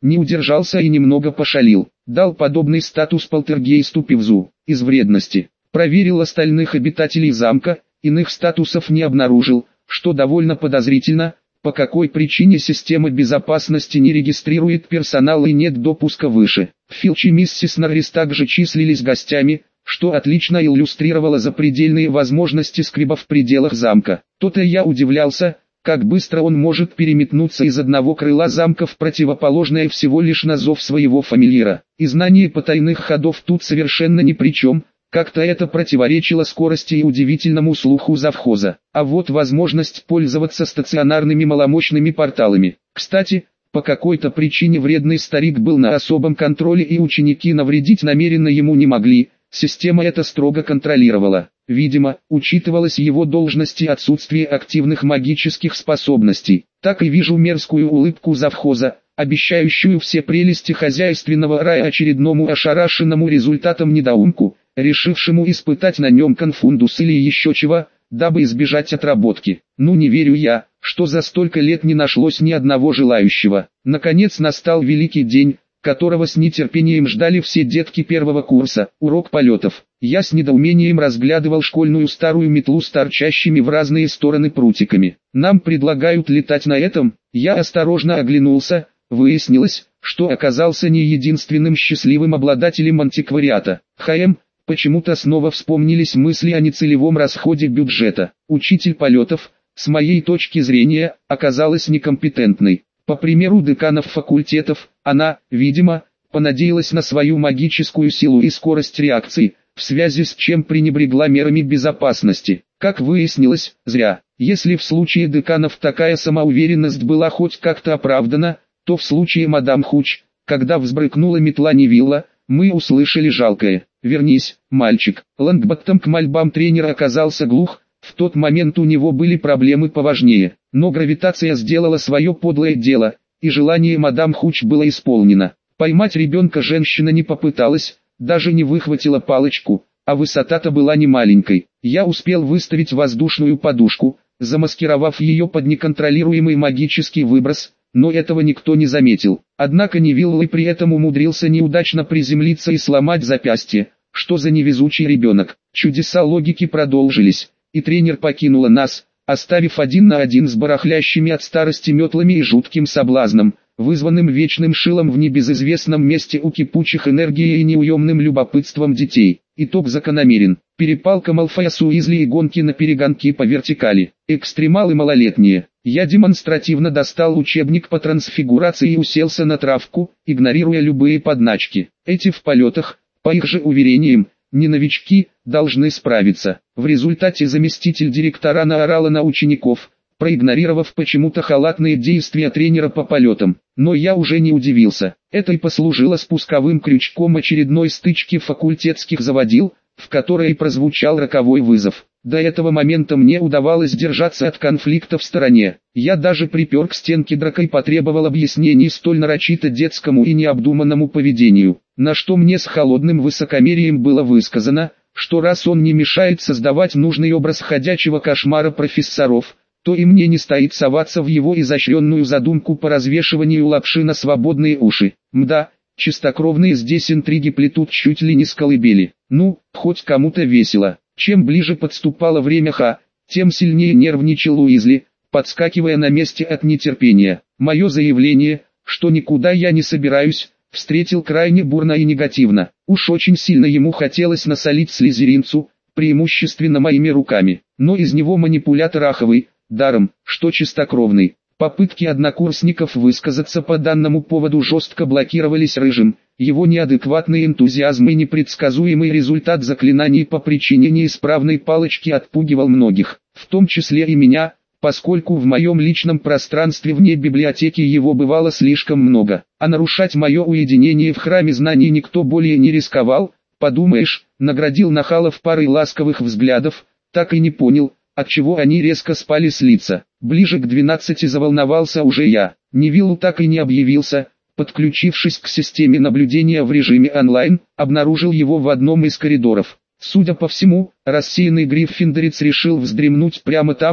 Не удержался и немного пошалил. Дал подобный статус полтергейсту Пивзу, из вредности. Проверил остальных обитателей замка, иных статусов не обнаружил, что довольно подозрительно, по какой причине система безопасности не регистрирует персонал и нет допуска выше. Филч и миссис Норрис также числились гостями, что отлично иллюстрировало запредельные возможности Сквиба в пределах замка. То-то я удивлялся, как быстро он может переметнуться из одного крыла замка в противоположное всего лишь на зов своего фамильяра. И знание потайных ходов тут совершенно ни при чем, как-то это противоречило скорости и удивительному слуху завхоза. А вот возможность пользоваться стационарными маломощными порталами. Кстати, по какой-то причине вредный старик был на особом контроле и ученики навредить намеренно ему не могли. Система это строго контролировала. Видимо, учитывалось его должность и отсутствие активных магических способностей. Так и вижу мерзкую улыбку завхоза, обещающую все прелести хозяйственного рая очередному ошарашенному результатом недоумку, решившему испытать на нем конфундус или еще чего, дабы избежать отработки. Ну не верю я, что за столько лет не нашлось ни одного желающего. Наконец настал великий день, которого с нетерпением ждали все детки первого курса, урок полетов. Я с недоумением разглядывал школьную старую метлу с торчащими в разные стороны прутиками. Нам предлагают летать на этом. Я осторожно оглянулся, выяснилось, что оказался не единственным счастливым обладателем антиквариата. Почему-то снова вспомнились мысли о нецелевом расходе бюджета. Учитель полетов, с моей точки зрения, оказалась некомпетентной. По примеру деканов факультетов, она, видимо, понадеялась на свою магическую силу и скорость реакции, в связи с чем пренебрегла мерами безопасности. Как выяснилось, зря. Если в случае деканов такая самоуверенность была хоть как-то оправдана, то в случае мадам Хуч, когда взбрыкнула метла Невилла, мы услышали жалкое: «Вернись, мальчик». Лонгботтом к мольбам тренера оказался глух, в тот момент у него были проблемы поважнее. Но гравитация сделала свое подлое дело, и желание мадам Хуч было исполнено. Поймать ребенка женщина не попыталась, даже не выхватила палочку, а высота-то была не маленькой. Я успел выставить воздушную подушку, замаскировав ее под неконтролируемый магический выброс, но этого никто не заметил. Однако Невилл при этом умудрился неудачно приземлиться и сломать запястье. Что за невезучий ребенок? Чудеса логики продолжились, и тренер покинула нас, оставив 1 на 1 с барахлящими от старости метлами и жутким соблазном, вызванным вечным шилом в небезызвестном месте у кипучих энергией и неуемным любопытством детей. Итог закономерен. Перепалка Малфоя с Уизли и гонки на перегонки по вертикали. Экстремалы малолетние. Я демонстративно достал учебник по трансфигурации и уселся на травку, игнорируя любые подначки. Эти в полетах, по их же уверениям, не новички, должны справиться. В результате заместитель директора наорала на учеников, проигнорировав почему-то халатные действия тренера по полетам. Но я уже не удивился. Это и послужило спусковым крючком очередной стычки факультетских заводил, в которой прозвучал роковой вызов. До этого момента мне удавалось держаться от конфликта в стороне. Я даже припер к стенке дракой, потребовал объяснений столь нарочито детскому и необдуманному поведению. На что мне с холодным высокомерием было высказано, что раз он не мешает создавать нужный образ ходячего кошмара профессоров, то и мне не стоит соваться в его изощренную задумку по развешиванию лапши на свободные уши. Мда, чистокровные здесь интриги плетут чуть ли не с колыбели. Ну, хоть кому-то весело. Чем ближе подступало время тем сильнее нервничал Уизли, подскакивая на месте от нетерпения. Мое заявление, что никуда я не собираюсь, встретил крайне бурно и негативно. Уж очень сильно ему хотелось насолить слизеринцу, преимущественно моими руками. Но из него манипулятор аховый, даром, что чистокровный. Попытки однокурсников высказаться по данному поводу жестко блокировались Рыжим. Его неадекватный энтузиазм и непредсказуемый результат заклинаний по причине неисправной палочки отпугивал многих, в том числе и меня, поскольку в моем личном пространстве вне библиотеки его бывало слишком много. А нарушать мое уединение в храме знаний никто более не рисковал. Подумаешь, наградил нахалов парой ласковых взглядов, так и не понял, отчего они резко спали с лица. Ближе к 12 заволновался уже я. Невилл так и не объявился. Подключившись к системе наблюдения в режиме онлайн, обнаружил его в одном из коридоров. Судя по всему, рассеянный гриффиндорец решил вздремнуть прямо там,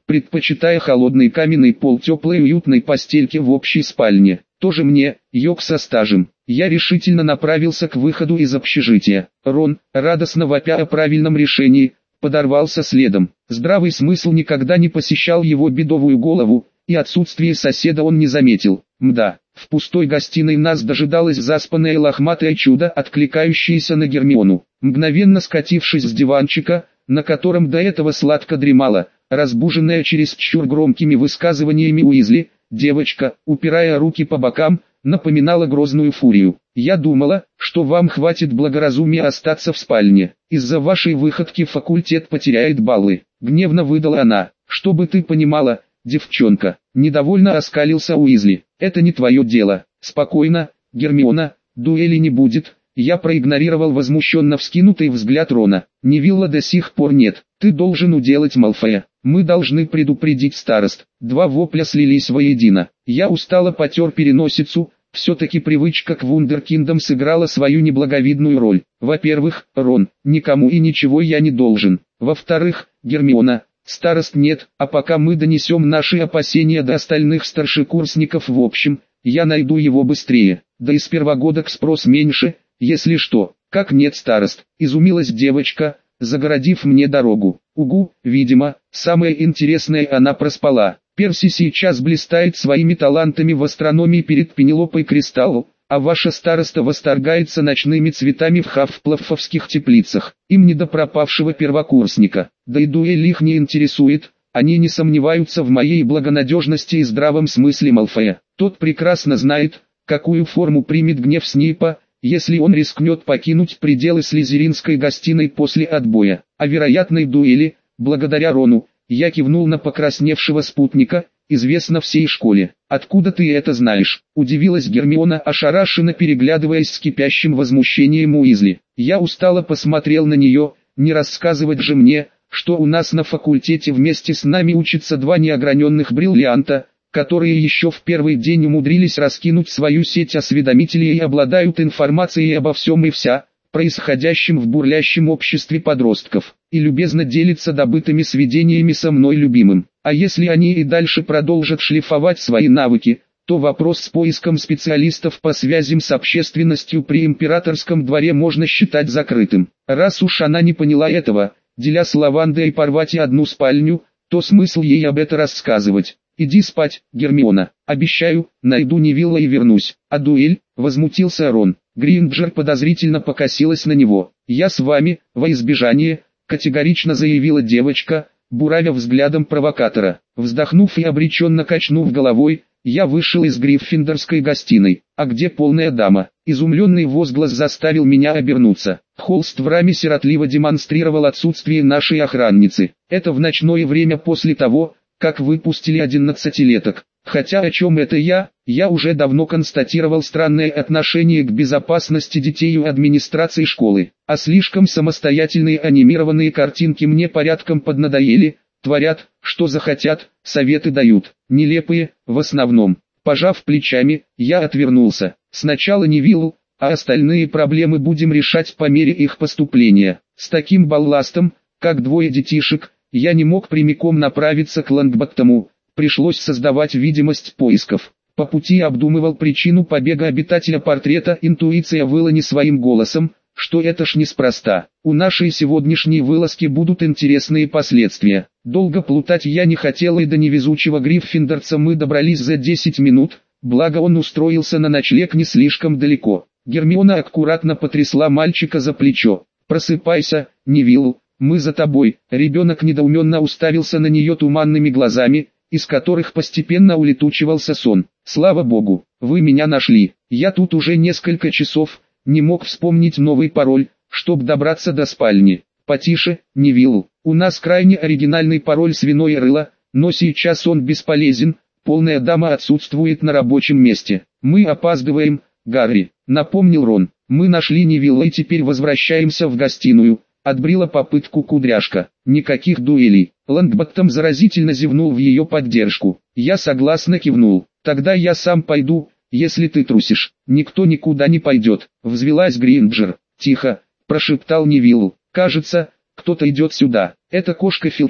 предпочитая холодный каменный пол теплой уютной постельке в общей спальне. Тоже мне, йог со стажем. Я решительно направился к выходу из общежития. Рон, радостно вопя о правильном решении, подорвался следом. Здравый смысл никогда не посещал его бедовую голову, и отсутствие соседа он не заметил. Мда, в пустой гостиной нас дожидалось заспанное лохматое чудо, откликающееся на Гермиону. Мгновенно скатившись с диванчика, на котором до этого сладко дремала, разбуженная чересчур громкими высказываниями Уизли, девочка, упирая руки по бокам, напоминала грозную фурию. «Я думала, что вам хватит благоразумия остаться в спальне. Из-за вашей выходки факультет потеряет баллы», — гневно выдала она. «Чтобы ты понимала, девчонка», — недовольно оскалился Уизли. «Это не твое дело». «Спокойно, Гермиона, дуэли не будет». Я проигнорировал возмущенно вскинутый взгляд Рона. «Невилла до сих пор нет. Ты должен уделать Малфоя. Мы должны предупредить старост». Два вопля слились воедино. Я устало потер переносицу. Все-таки привычка к вундеркиндам сыграла свою неблаговидную роль. Во-первых, Рон, никому и ничего я не должен. Во-вторых, Гермиона, старост нет, а пока мы донесем наши опасения до остальных старшекурсников в общем, я найду его быстрее. Да и с первогодок спрос меньше, если что. Как нет старост, изумилась девочка, загородив мне дорогу. Угу, видимо, самое интересное она проспала. Перси сейчас блистает своими талантами в астрономии перед Пенелопой Кристалл, а ваша староста восторгается ночными цветами в хаффлаффовских теплицах. Им не до пропавшего первокурсника. Да и дуэль их не интересует, они не сомневаются в моей благонадежности и здравом смысле Малфоя. Тот прекрасно знает, какую форму примет гнев Снейпа, если он рискнет покинуть пределы слизеринской гостиной после отбоя. О вероятной дуэли, благодаря Рону, я кивнул на покрасневшего спутника, известно всей школе. «Откуда ты это знаешь?» – удивилась Гермиона, ошарашенно переглядываясь с кипящим возмущением Уизли. Я устало посмотрел на нее, не рассказывать же мне, что у нас на факультете вместе с нами учатся два неограненных бриллианта, которые еще в первый день умудрились раскинуть свою сеть осведомителей и обладают информацией обо всем и вся, происходящем в бурлящем обществе подростков, и любезно делятся добытыми сведениями со мной любимым. А если они и дальше продолжат шлифовать свои навыки, то вопрос с поиском специалистов по связям с общественностью при императорском дворе можно считать закрытым. Раз уж она не поняла этого, деля с Лавандой порвать и одну спальню, то смысл ей об этом рассказывать. «Иди спать, Гермиона, обещаю, найду Невилла и вернусь». «А дуэль?» – возмутился Рон. Гринджер подозрительно покосилась на него. «Я с вами, во избежание», – категорично заявила девочка, буравя взглядом провокатора. Вздохнув и обреченно качнув головой, я вышел из гриффиндорской гостиной. «А где полная дама?» Изумленный возглас заставил меня обернуться. Холст в раме сиротливо демонстрировал отсутствие нашей охранницы. Это в ночное время после того, как выпустили 11-леток. Хотя о чем это я уже давно констатировал странное отношение к безопасности детей у администрации школы. А слишком самостоятельные анимированные картинки мне порядком поднадоели, творят, что захотят, советы дают, нелепые, в основном. Пожав плечами, я отвернулся. Сначала Невилл, а остальные проблемы будем решать по мере их поступления. С таким балластом, как двое детишек, я не мог прямиком направиться к Лонгботтому, пришлось создавать видимость поисков. По пути обдумывал причину побега обитателя портрета, интуиция выла не своим голосом, что это ж неспроста. У нашей сегодняшней вылазки будут интересные последствия. Долго плутать я не хотел, и до невезучего гриффиндорца мы добрались за 10 минут, благо он устроился на ночлег не слишком далеко. Гермиона аккуратно потрясла мальчика за плечо. «Просыпайся, Невилл. Мы за тобой». Ребенок недоуменно уставился на нее туманными глазами, из которых постепенно улетучивался сон. «Слава богу, вы меня нашли. Я тут уже несколько часов, не мог вспомнить новый пароль, чтобы добраться до спальни». «Потише, Невилл. У нас крайне оригинальный пароль «Свиное рыло», но сейчас он бесполезен, полная дама отсутствует на рабочем месте. Мы опаздываем, Гарри», — напомнил Рон. «Мы нашли Невилла и теперь возвращаемся в гостиную». Отбрила попытку кудряшка. «Никаких дуэлей». Лонгботтом заразительно зевнул в ее поддержку. Я согласно кивнул. «Тогда я сам пойду, если ты трусишь». «Никто никуда не пойдет», — взвелась Гринджер. «Тихо», — прошептал Невилл. «Кажется, кто-то идет сюда». «Это кошка Филча»,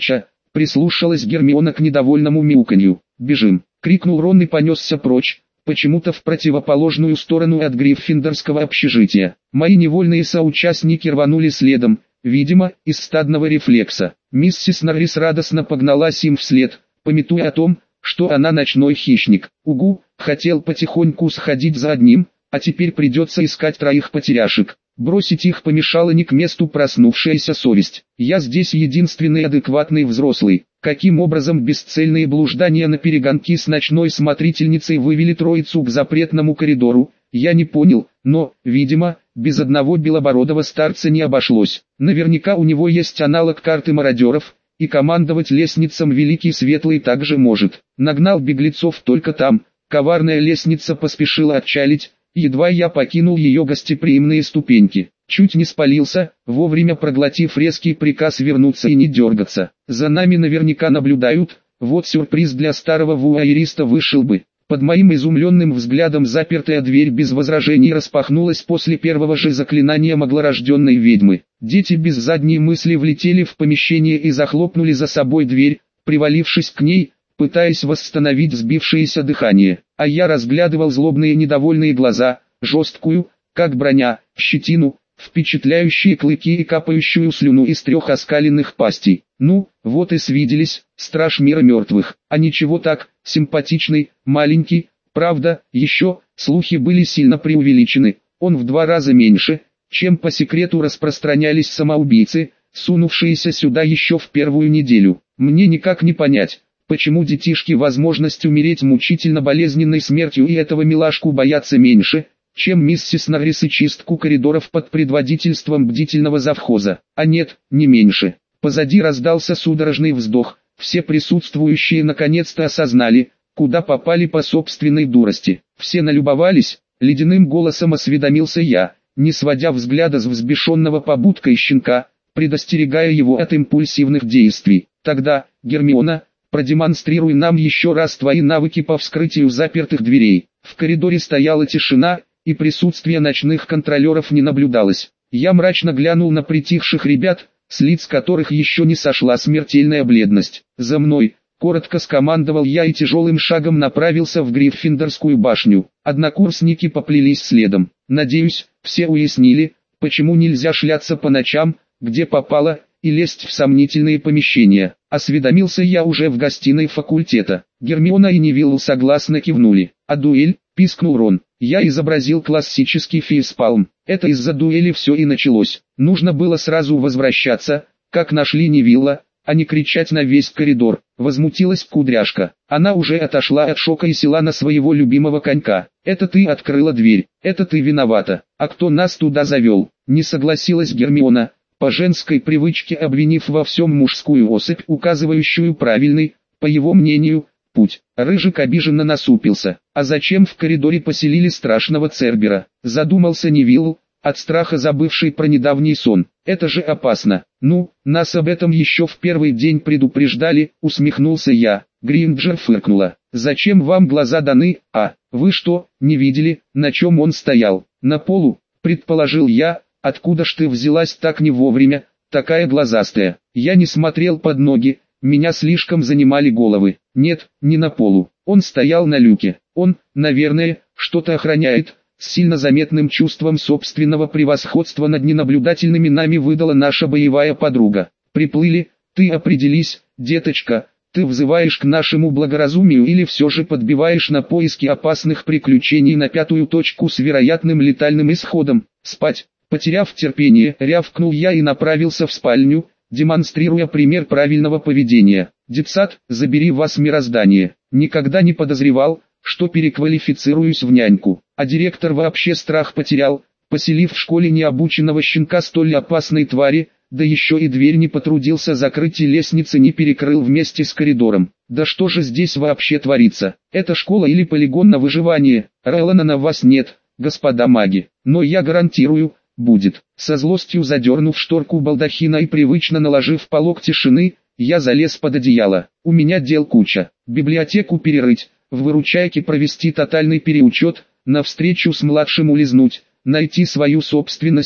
Прислушалась Гермиона к недовольному мяуканью. «Бежим!» — крикнул Рон и понесся прочь, почему-то в противоположную сторону от гриффиндорского общежития. Мои невольные соучастники рванули следом, видимо, из стадного рефлекса. Миссис Норрис радостно погналась им вслед, памятуя о том, что она ночной хищник. Угу, хотел потихоньку сходить за одним, а теперь придется искать троих потеряшек. Бросить их помешала не к месту проснувшаяся совесть. Я здесь единственный адекватный взрослый. Каким образом бесцельные блуждания наперегонки с ночной смотрительницей вывели троицу к запретному коридору, я не понял, но, видимо, без одного белобородого старца не обошлось. Наверняка у него есть аналог карты мародеров, и командовать лестницам Великий Светлый также может. Нагнал беглецов только там, коварная лестница поспешила отчалить, едва я покинул ее гостеприимные ступеньки. Чуть не спалился, вовремя проглотив резкий приказ вернуться и не дергаться. За нами наверняка наблюдают, вот сюрприз для старого вуайериста вышел бы. Под моим изумленным взглядом запертая дверь без возражений распахнулась после первого же заклинания маглорожденной ведьмы. Дети без задней мысли влетели в помещение и захлопнули за собой дверь, привалившись к ней, пытаясь восстановить сбившееся дыхание. А я разглядывал злобные недовольные глаза, жесткую, как броня, щетину, впечатляющие клыки и капающую слюну из 3 оскаленных пастей. Ну, вот и свиделись, страж мира мертвых. А ничего так, симпатичный, маленький, правда, еще, слухи были сильно преувеличены. Он в 2 раза меньше, чем по секрету распространялись самоубийцы, сунувшиеся сюда еще в первую неделю. Мне никак не понять, почему детишки возможность умереть мучительно болезненной смертью и этого милашку боятся меньше, чем миссис Норрис и чистку коридоров под предводительством бдительного завхоза. А нет, не меньше. Позади раздался судорожный вздох, все присутствующие наконец-то осознали, куда попали по собственной дурости. Все налюбовались, ледяным голосом осведомился я, не сводя взгляда с взбешенного побудкой щенка, предостерегая его от импульсивных действий. Тогда, Гермиона, продемонстрируй нам еще раз твои навыки по вскрытию запертых дверей. В коридоре стояла тишина, и присутствие ночных контролеров не наблюдалось. Я мрачно глянул на притихших ребят, с лиц которых еще не сошла смертельная бледность. «За мной!» — коротко скомандовал я и тяжелым шагом направился в Гриффиндорскую башню. Однокурсники поплелись следом. Надеюсь, все уяснили, почему нельзя шляться по ночам, где попало, и лезть в сомнительные помещения. Осведомился я уже в гостиной факультета. Гермиона и Невилл согласно кивнули. «А дуэль?» — пискнул Рон. Я изобразил классический фейспалм. Это из-за дуэли все и началось. Нужно было сразу возвращаться, как нашли Невилла, а не кричать на весь коридор. Возмутилась Кудряшка. Она уже отошла от шока и села на своего любимого конька. «Это ты открыла дверь, это ты виновата. А кто нас туда завел?» Не согласилась Гермиона, по женской привычке обвинив во всем мужскую особь, указывающую правильный, по его мнению, путь. Рыжик обиженно насупился. «А зачем в коридоре поселили страшного Цербера?» Задумался Невилл, от страха забывший про недавний сон. «Это же опасно». «Ну, нас об этом еще в первый день предупреждали», усмехнулся я. Гринджер фыркнула. «Зачем вам глаза даны, а? Вы что, не видели, на чем он стоял?» «На полу», предположил я. «Откуда ж ты взялась так не вовремя, такая глазастая?» Я не смотрел под ноги, меня слишком занимали головы. Нет, не на полу, он стоял на люке. Он, наверное, что-то охраняет. С сильно заметным чувством собственного превосходства над ненаблюдательными нами выдала наша боевая подруга. «Приплыли, ты определись, деточка, ты взываешь к нашему благоразумию или все же подбиваешь на поиски опасных приключений на 5-ю точку с вероятным летальным исходом?» «Спать!» Потеряв терпение, рявкнул я и направился в спальню, демонстрируя пример правильного поведения. «Детсад, забери вас мироздание». Никогда не подозревал, что переквалифицируюсь в няньку. А директор вообще страх потерял, поселив в школе необученного щенка столь опасной твари, да еще и дверь не потрудился закрыть и лестницы не перекрыл вместе с коридором. Да что же здесь вообще творится? Это школа или полигон на выживание? Рэлана на вас нет, господа маги. Но я гарантирую, будет. Со злостью задернув шторку балдахина и привычно наложив полог тишины, я залез под одеяло. У меня дел куча. Библиотеку перерыть, в выручайке провести тотальный переучет, навстречу с младшим улизнуть, найти свою собственность,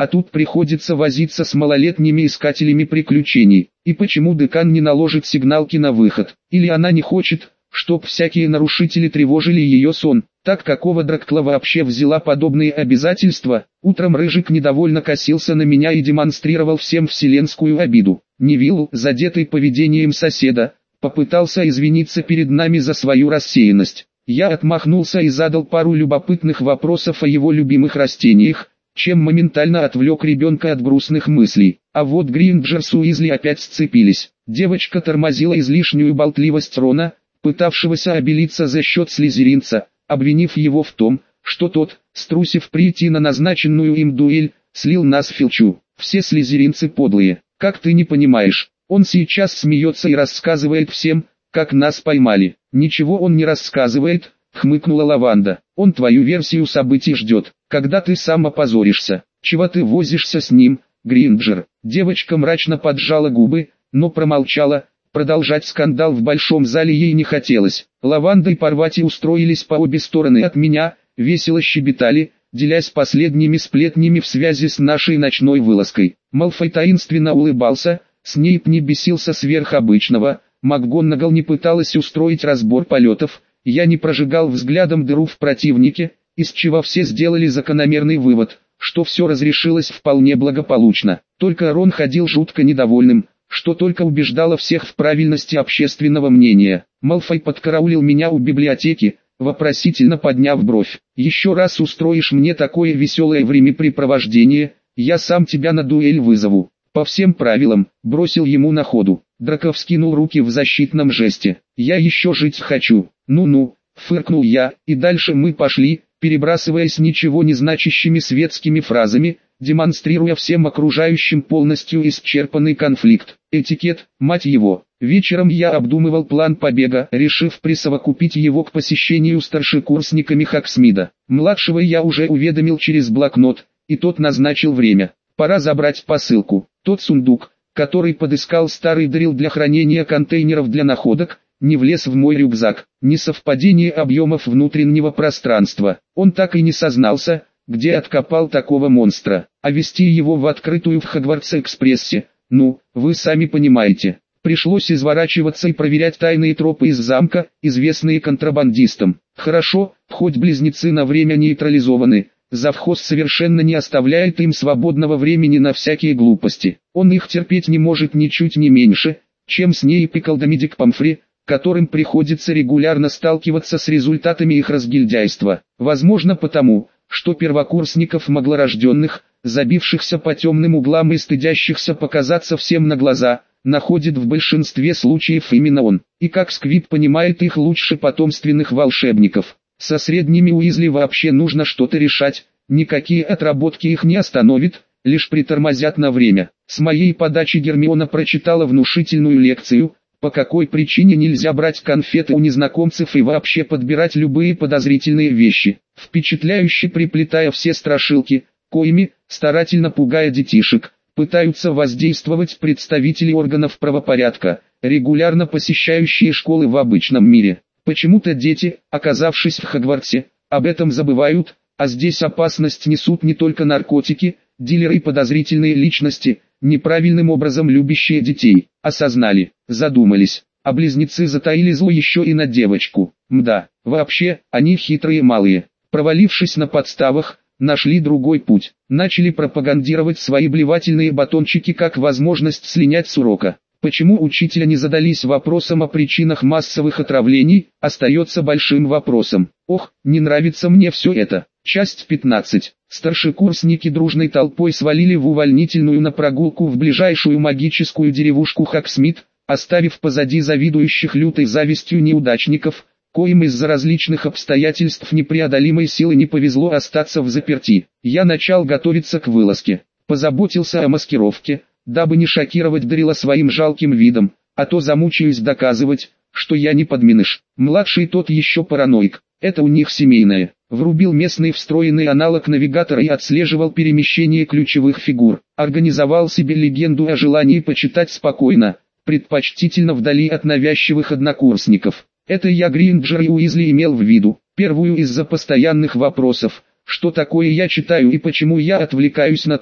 а тут приходится возиться с малолетними искателями приключений. И почему декан не наложит сигналки на выход? Или она не хочет, чтоб всякие нарушители тревожили ее сон? Так какого драккла вообще взяла подобные обязательства? Утром Рыжик недовольно косился на меня и демонстрировал всем вселенскую обиду. Невилл, задетый поведением соседа, попытался извиниться перед нами за свою рассеянность. Я отмахнулся и задал пару любопытных вопросов о его любимых растениях, чем моментально отвлек ребенка от грустных мыслей. А вот Гринджер с Уизли опять сцепились. Девочка тормозила излишнюю болтливость Рона, пытавшегося обелиться за счет слизеринца, обвинив его в том, что тот, струсив прийти на назначенную им дуэль, слил нас в Филчу. Все слизеринцы подлые, как ты не понимаешь. Он сейчас смеется и рассказывает всем, как нас поймали. Ничего он не рассказывает, хмыкнула Лаванда. Он твою версию событий ждет, когда ты сам опозоришься. Чего ты возишься с ним, Гринджер? Девочка мрачно поджала губы, но промолчала. Продолжать скандал в большом зале ей не хотелось. Лаванда и Парвати устроились по обе стороны от меня, весело щебетали, делясь последними сплетнями в связи с нашей ночной вылазкой. Малфой таинственно улыбался, Снейп не бесился сверх обычного, МакГонагал не пыталась устроить разбор полетов, я не прожигал взглядом дыру в противнике, из чего все сделали закономерный вывод, что все разрешилось вполне благополучно. Только Рон ходил жутко недовольным, что только убеждало всех в правильности общественного мнения. Малфой подкараулил меня у библиотеки, вопросительно подняв бровь. «Еще раз устроишь мне такое веселое времяпрепровождение, я сам тебя на дуэль вызову». «По всем правилам», бросил ему на ходу. Драко вскинул руки в защитном жесте. «Я еще жить хочу». «Ну-ну», фыркнул я, и дальше мы пошли, перебрасываясь ничего не значащими светскими фразами, демонстрируя всем окружающим полностью исчерпанный конфликт. Этикет, мать его. Вечером я обдумывал план побега, решив присовокупить его к посещению старшекурсниками Хоксмида. Младшего я уже уведомил через блокнот, и тот назначил время. Пора забрать посылку. Тот сундук, который подыскал старый дрил для хранения контейнеров для находок, не влез в мой рюкзак. Несовпадение объемов внутреннего пространства. Он так и не сознался, где откопал такого монстра. А везти его в открытую в Хогвартс-экспрессе, ну, вы сами понимаете. Пришлось изворачиваться и проверять тайные тропы из замка, известные контрабандистам. Хорошо, хоть близнецы на время нейтрализованы. Завхоз совершенно не оставляет им свободного времени на всякие глупости. Он их терпеть не может ничуть не меньше, чем Снейп и колдомедик Помфри, которым приходится регулярно сталкиваться с результатами их разгильдяйства. Возможно потому, что первокурсников маглорожденных, забившихся по темным углам и стыдящихся показаться всем на глаза, находит в большинстве случаев именно он. И как Сквиб понимает их лучше потомственных волшебников. Со средними Уизли вообще нужно что-то решать, никакие отработки их не остановят, лишь притормозят на время. С моей подачи Гермиона прочитала внушительную лекцию, по какой причине нельзя брать конфеты у незнакомцев и вообще подбирать любые подозрительные вещи, впечатляюще приплетая все страшилки, коими, старательно пугая детишек, пытаются воздействовать представители органов правопорядка, регулярно посещающие школы в обычном мире. Почему-то дети, оказавшись в Хогвартсе, об этом забывают, а здесь опасность несут не только наркотики, дилеры и подозрительные личности, неправильным образом любящие детей. Осознали, задумались, а близнецы затаили зло еще и на девочку. Мда, вообще, они хитрые малые. Провалившись на подставах, нашли другой путь. Начали пропагандировать свои блевательные батончики как возможность слинять с урока. Почему учителя не задались вопросом о причинах массовых отравлений, остается большим вопросом. Ох, не нравится мне все это. Часть 15. Старшекурсники дружной толпой свалили в увольнительную на прогулку в ближайшую магическую деревушку Хоксмит, оставив позади завидующих лютой завистью неудачников, коим из-за различных обстоятельств непреодолимой силы не повезло остаться взаперти. Я начал готовиться к вылазке. Позаботился о маскировке, дабы не шокировать Дрила своим жалким видом, а то замучаюсь доказывать, что я не подменыш. Младший тот еще параноик, это у них семейное. Врубил местный встроенный аналог навигатора и отслеживал перемещение ключевых фигур. Организовал себе легенду о желании почитать спокойно, предпочтительно вдали от навязчивых однокурсников. Это я Гринджер и Уизли имел в виду. Первую из-за постоянных вопросов, что такое я читаю и почему я отвлекаюсь на то,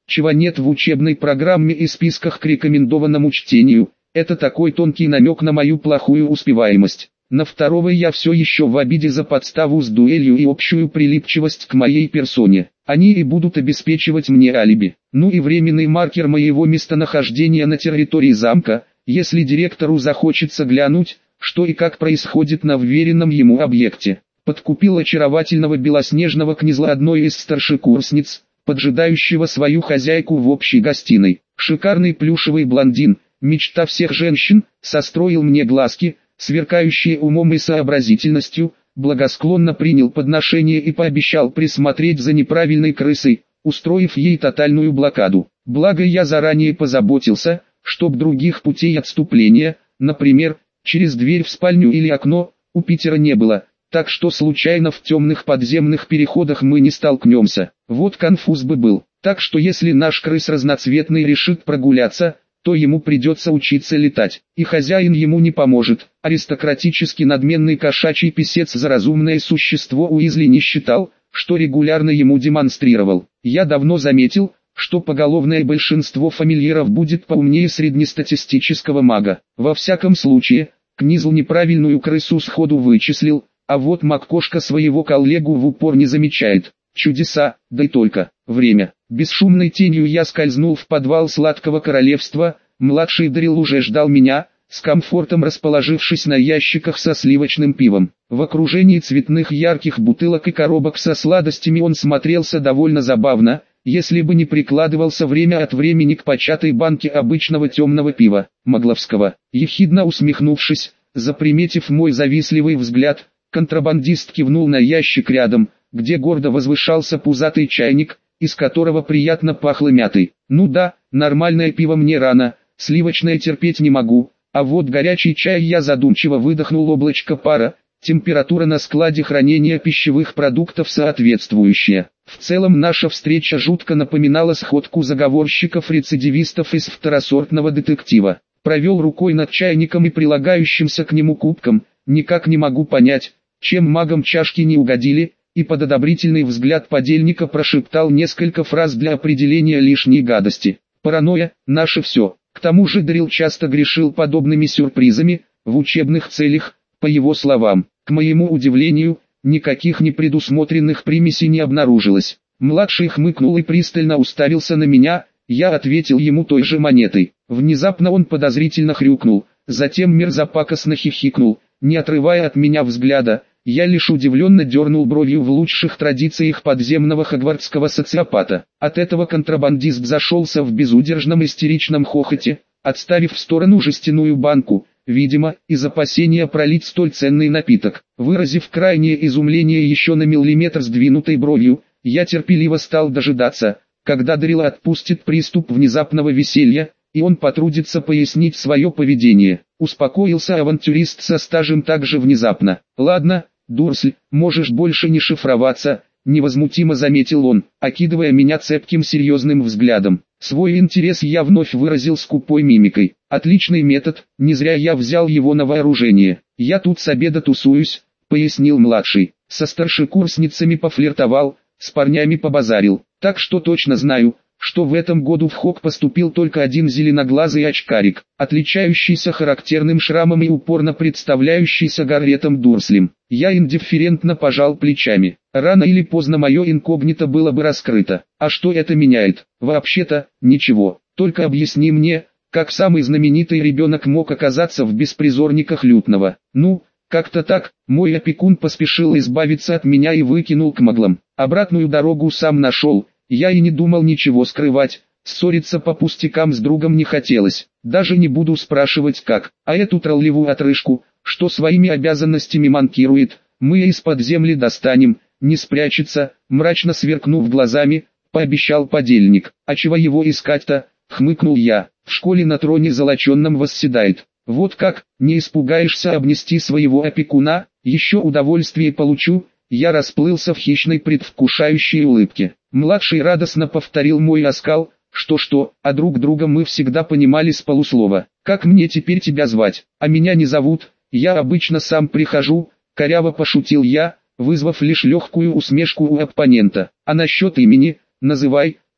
чего нет в учебной программе и списках к рекомендованному чтению. Это такой тонкий намек на мою плохую успеваемость. На второго я все еще в обиде за подставу с дуэлью и общую прилипчивость к моей персоне. Они и будут обеспечивать мне алиби. Ну и временный маркер моего местонахождения на территории замка, если директору захочется глянуть, что и как происходит на вверенном ему объекте. Подкупил очаровательного белоснежного князла одной из старшекурсниц, поджидающего свою хозяйку в общей гостиной. Шикарный плюшевый блондин, мечта всех женщин, состроил мне глазки, сверкающие умом и сообразительностью, благосклонно принял подношение и пообещал присмотреть за неправильной крысой, устроив ей тотальную блокаду. Благо я заранее позаботился, чтоб других путей отступления, например, через дверь в спальню или окно, у Питера не было, так что случайно в темных подземных переходах мы не столкнемся. Вот конфуз бы был. Так что если наш крыс разноцветный решит прогуляться, то ему придется учиться летать, и хозяин ему не поможет. Аристократически надменный кошачий писец за разумное существо Уизли не считал, что регулярно ему демонстрировал. Я давно заметил, что поголовное большинство фамильяров будет поумнее среднестатистического мага. Во всяком случае, Книзл неправильную крысу сходу вычислил, а вот Маккошка своего коллегу в упор не замечает. Чудеса, да и только. Время. Бесшумной тенью я скользнул в подвал сладкого королевства, младший Дарил уже ждал меня, с комфортом расположившись на ящиках со сливочным пивом. В окружении цветных ярких бутылок и коробок со сладостями он смотрелся довольно забавно, если бы не прикладывался время от времени к початой банке обычного темного пива, Магловского. Ехидно усмехнувшись, заприметив мой завистливый взгляд, контрабандист кивнул на ящик рядом, где гордо возвышался пузатый чайник, из которого приятно пахло мятой. Ну да, нормальное пиво мне рано, сливочное терпеть не могу, а вот горячий чай я задумчиво выдохнул облачко пара, температура на складе хранения пищевых продуктов соответствующая. В целом наша встреча жутко напоминала сходку заговорщиков-рецидивистов из второсортного детектива. Провел рукой над чайником и прилагающимся к нему кубком, никак не могу понять, чем магам чашки не угодили, и под одобрительный взгляд подельника прошептал несколько фраз для определения лишней гадости. Паранойя – наше все. К тому же Дарил часто грешил подобными сюрпризами, в учебных целях, по его словам. К моему удивлению, никаких непредусмотренных примесей не обнаружилось. Младший хмыкнул и пристально уставился на меня, я ответил ему той же монетой. Внезапно он подозрительно хрюкнул, затем мерзопакостно хихикнул, не отрывая от меня взгляда. Я лишь удивленно дернул бровью в лучших традициях подземного хогвартского социопата. От этого контрабандист зашелся в безудержном истеричном хохоте, отставив в сторону жестяную банку, видимо, из опасения пролить столь ценный напиток. Выразив крайнее изумление еще на миллиметр сдвинутой бровью, я терпеливо стал дожидаться, когда Дарил отпустит приступ внезапного веселья, и он потрудится пояснить свое поведение. Успокоился авантюрист со стажем так же внезапно. «Ладно, Дурсль, можешь больше не шифроваться», — невозмутимо заметил он, окидывая меня цепким серьезным взглядом. Свой интерес я вновь выразил скупой мимикой. «Отличный метод, не зря я взял его на вооружение. Я тут с обеда тусуюсь», — пояснил младший. «Со старшекурсницами пофлиртовал, с парнями побазарил, так что точно знаю, что в этом году в ХОК поступил только один зеленоглазый очкарик, отличающийся характерным шрамом и упорно представляющийся Гарретом Дурслем». Я индифферентно пожал плечами. Рано или поздно мое инкогнито было бы раскрыто. А что это меняет? Вообще-то, ничего. Только объясни мне, как самый знаменитый ребенок мог оказаться в беспризорниках Лютного. Ну, как-то так, мой опекун поспешил избавиться от меня и выкинул к маглам. Обратную дорогу сам нашел. Я и не думал ничего скрывать, ссориться по пустякам с другом не хотелось. Даже не буду спрашивать как, а эту тролливую отрыжку, что своими обязанностями манкирует, мы из-под земли достанем, не спрячется, мрачно сверкнув глазами, пообещал подельник. А чего его искать-то, хмыкнул я, в школе на троне золоченном восседает. Вот как, не испугаешься обнести своего опекуна, еще удовольствие получу. Я расплылся в хищной предвкушающей улыбке. Младший радостно повторил мой оскал, что-что, а друг друга мы всегда понимали с полуслова. «Как мне теперь тебя звать? А меня не зовут, я обычно сам прихожу», — коряво пошутил я, вызвав лишь легкую усмешку у оппонента. «А насчет имени, называй»,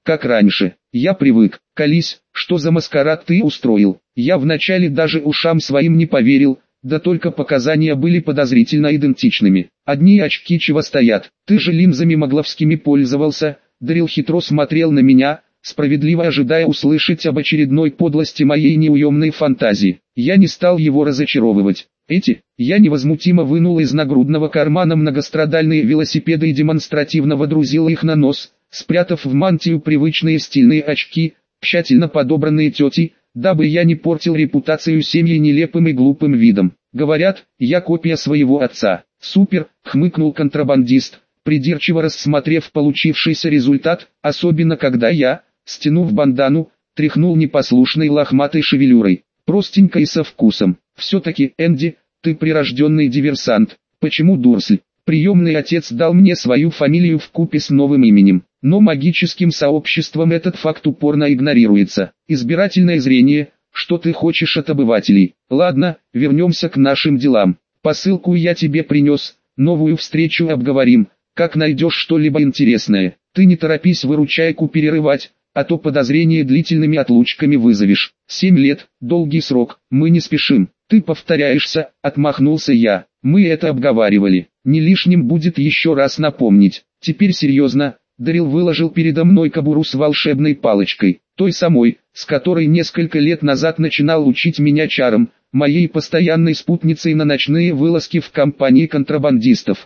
как раньше. Я привык. Колись, что за маскарад ты устроил? Я вначале даже ушам своим не поверил, да только показания были подозрительно идентичными. Одни очки чего стоят. Ты же линзами могловскими пользовался. Дарил хитро смотрел на меня, справедливо ожидая услышать об очередной подлости моей неуемной фантазии. Я не стал его разочаровывать. Я невозмутимо вынул из нагрудного кармана многострадальные велосипеды и демонстративно водрузил их на нос, спрятав в мантию привычные стильные очки, тщательно подобранные тетей, дабы я не портил репутацию семьи нелепым и глупым видом. Говорят, я копия своего отца. Супер, хмыкнул контрабандист, придирчиво рассмотрев получившийся результат, особенно когда я, стянув бандану, тряхнул непослушной лохматой шевелюрой. Простенько и со вкусом. Все-таки, Энди, ты прирожденный диверсант. Почему Дурсль? Приемный отец дал мне свою фамилию вкупе с новым именем. Но магическим сообществом этот факт упорно игнорируется. Избирательное зрение, что ты хочешь от обывателей. Ладно, вернемся к нашим делам. Посылку я тебе принес, новую встречу обговорим. Как найдешь что-либо интересное, ты не торопись выручайку перерывать, а то подозрение длительными отлучками вызовешь. 7 лет, долгий срок, мы не спешим. Ты повторяешься, отмахнулся я. Мы это обговаривали. Не лишним будет еще раз напомнить. Теперь серьезно. Дарил выложил передо мной кобуру с волшебной палочкой. Той самой, с которой несколько лет назад начинал учить меня чарам, моей постоянной спутницей на ночные вылазки в компании контрабандистов.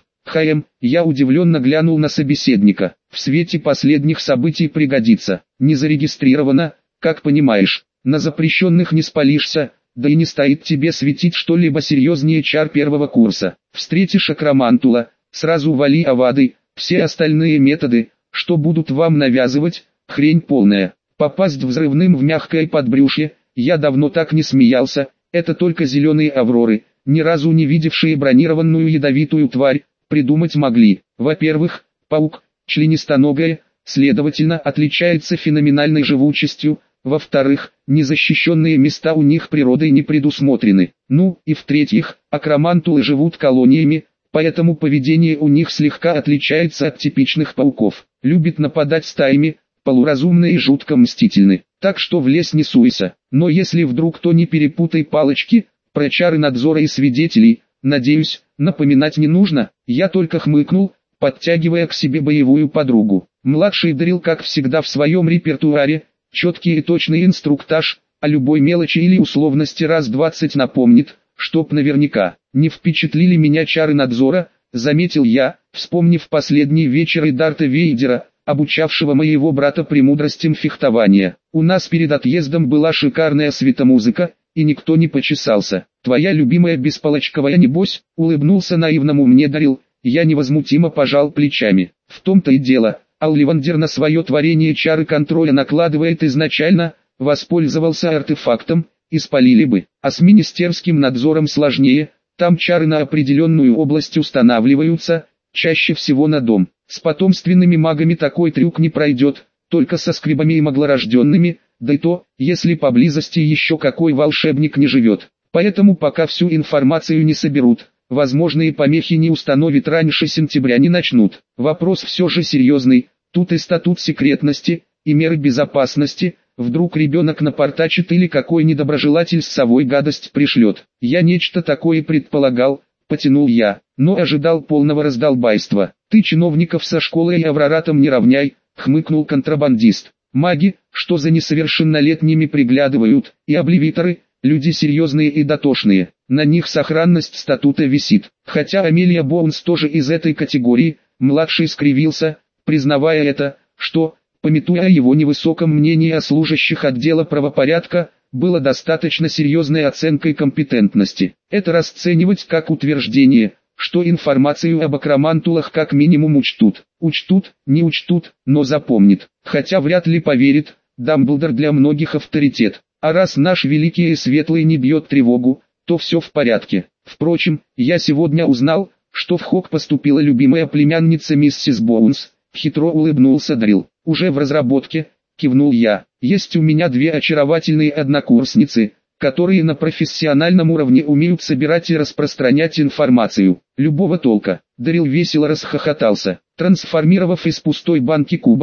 Я удивленно глянул на собеседника. В свете последних событий пригодится. Не зарегистрировано, как понимаешь. На запрещенных не спалишься, да и не стоит тебе светить что-либо серьезнее чар первого курса. Встретишь Акромантула, сразу вали Авады, все остальные методы, что будут вам навязывать, хрень полная. Попасть взрывным в мягкое подбрюшье, я давно так не смеялся, это только зеленые авроры, ни разу не видевшие бронированную ядовитую тварь, придумать могли. Во-первых, паук, членистоногая, следовательно отличается феноменальной живучестью, во-вторых, незащищенные места у них природой не предусмотрены. Ну и в-третьих, акромантулы живут колониями, поэтому поведение у них слегка отличается от типичных пауков. Любят нападать стаями, полуразумны и жутко мстительны. Так что в лес не суйся. Но если вдруг то не перепутай палочки, про чары надзора и свидетелей, надеюсь, напоминать не нужно. Я только хмыкнул, подтягивая к себе боевую подругу. Младший Дарил, как всегда, в своем репертуаре, четкий и точный инструктаж, о любой мелочи или условности раз 20 напомнит, чтоб наверняка. Не впечатлили меня чары надзора, заметил я, вспомнив последний вечер и Дарта Вейдера, обучавшего моего брата премудростям фехтования. У нас перед отъездом была шикарная светомузыка, и никто не почесался. Твоя любимая бесполочковая небось, улыбнулся наивному мне Дарил, я невозмутимо пожал плечами. В том-то и дело, Алливандер на свое творение чары контроля накладывает изначально, воспользовался артефактом, и спалили бы. А с министерским надзором сложнее, там чары на определенную область устанавливаются, чаще всего на дом. С потомственными магами такой трюк не пройдет, только со скрибами и маглорожденными, да и то, если поблизости еще какой волшебник не живет. Поэтому пока всю информацию не соберут, возможные помехи не установят раньше сентября не начнут. Вопрос все же серьезный, тут и статут секретности, и меры безопасности, вдруг ребенок напортачит или какой недоброжелатель с совой гадость пришлет. Я нечто такое предполагал, потянул я, но ожидал полного раздолбайства. Ты чиновников со школой и авраратом не равняй, хмыкнул контрабандист. Маги, что за несовершеннолетними приглядывают, и обливиторы, люди серьезные и дотошные, на них сохранность статута висит. Хотя Амелия Боунс тоже из этой категории, младший скривился, признавая это, что, памятуя о его невысоком мнении о служащих отдела правопорядка, было достаточно серьезной оценкой компетентности. Это расценивать как утверждение, что информацию об акромантулах как минимум учтут. Учтут, не учтут, но запомнит. Хотя вряд ли поверит, Дамблдор для многих авторитет. А раз наш великий и светлый не бьет тревогу, то все в порядке. Впрочем, я сегодня узнал, что в Хог поступила любимая племянница миссис Боунс. Хитро улыбнулся Дарил. Уже в разработке, кивнул я. Есть у меня 2 очаровательные однокурсницы, которые на профессиональном уровне умеют собирать и распространять информацию. Любого толка. Дарил весело расхохотался. Трансформировав из пустой банки кубок,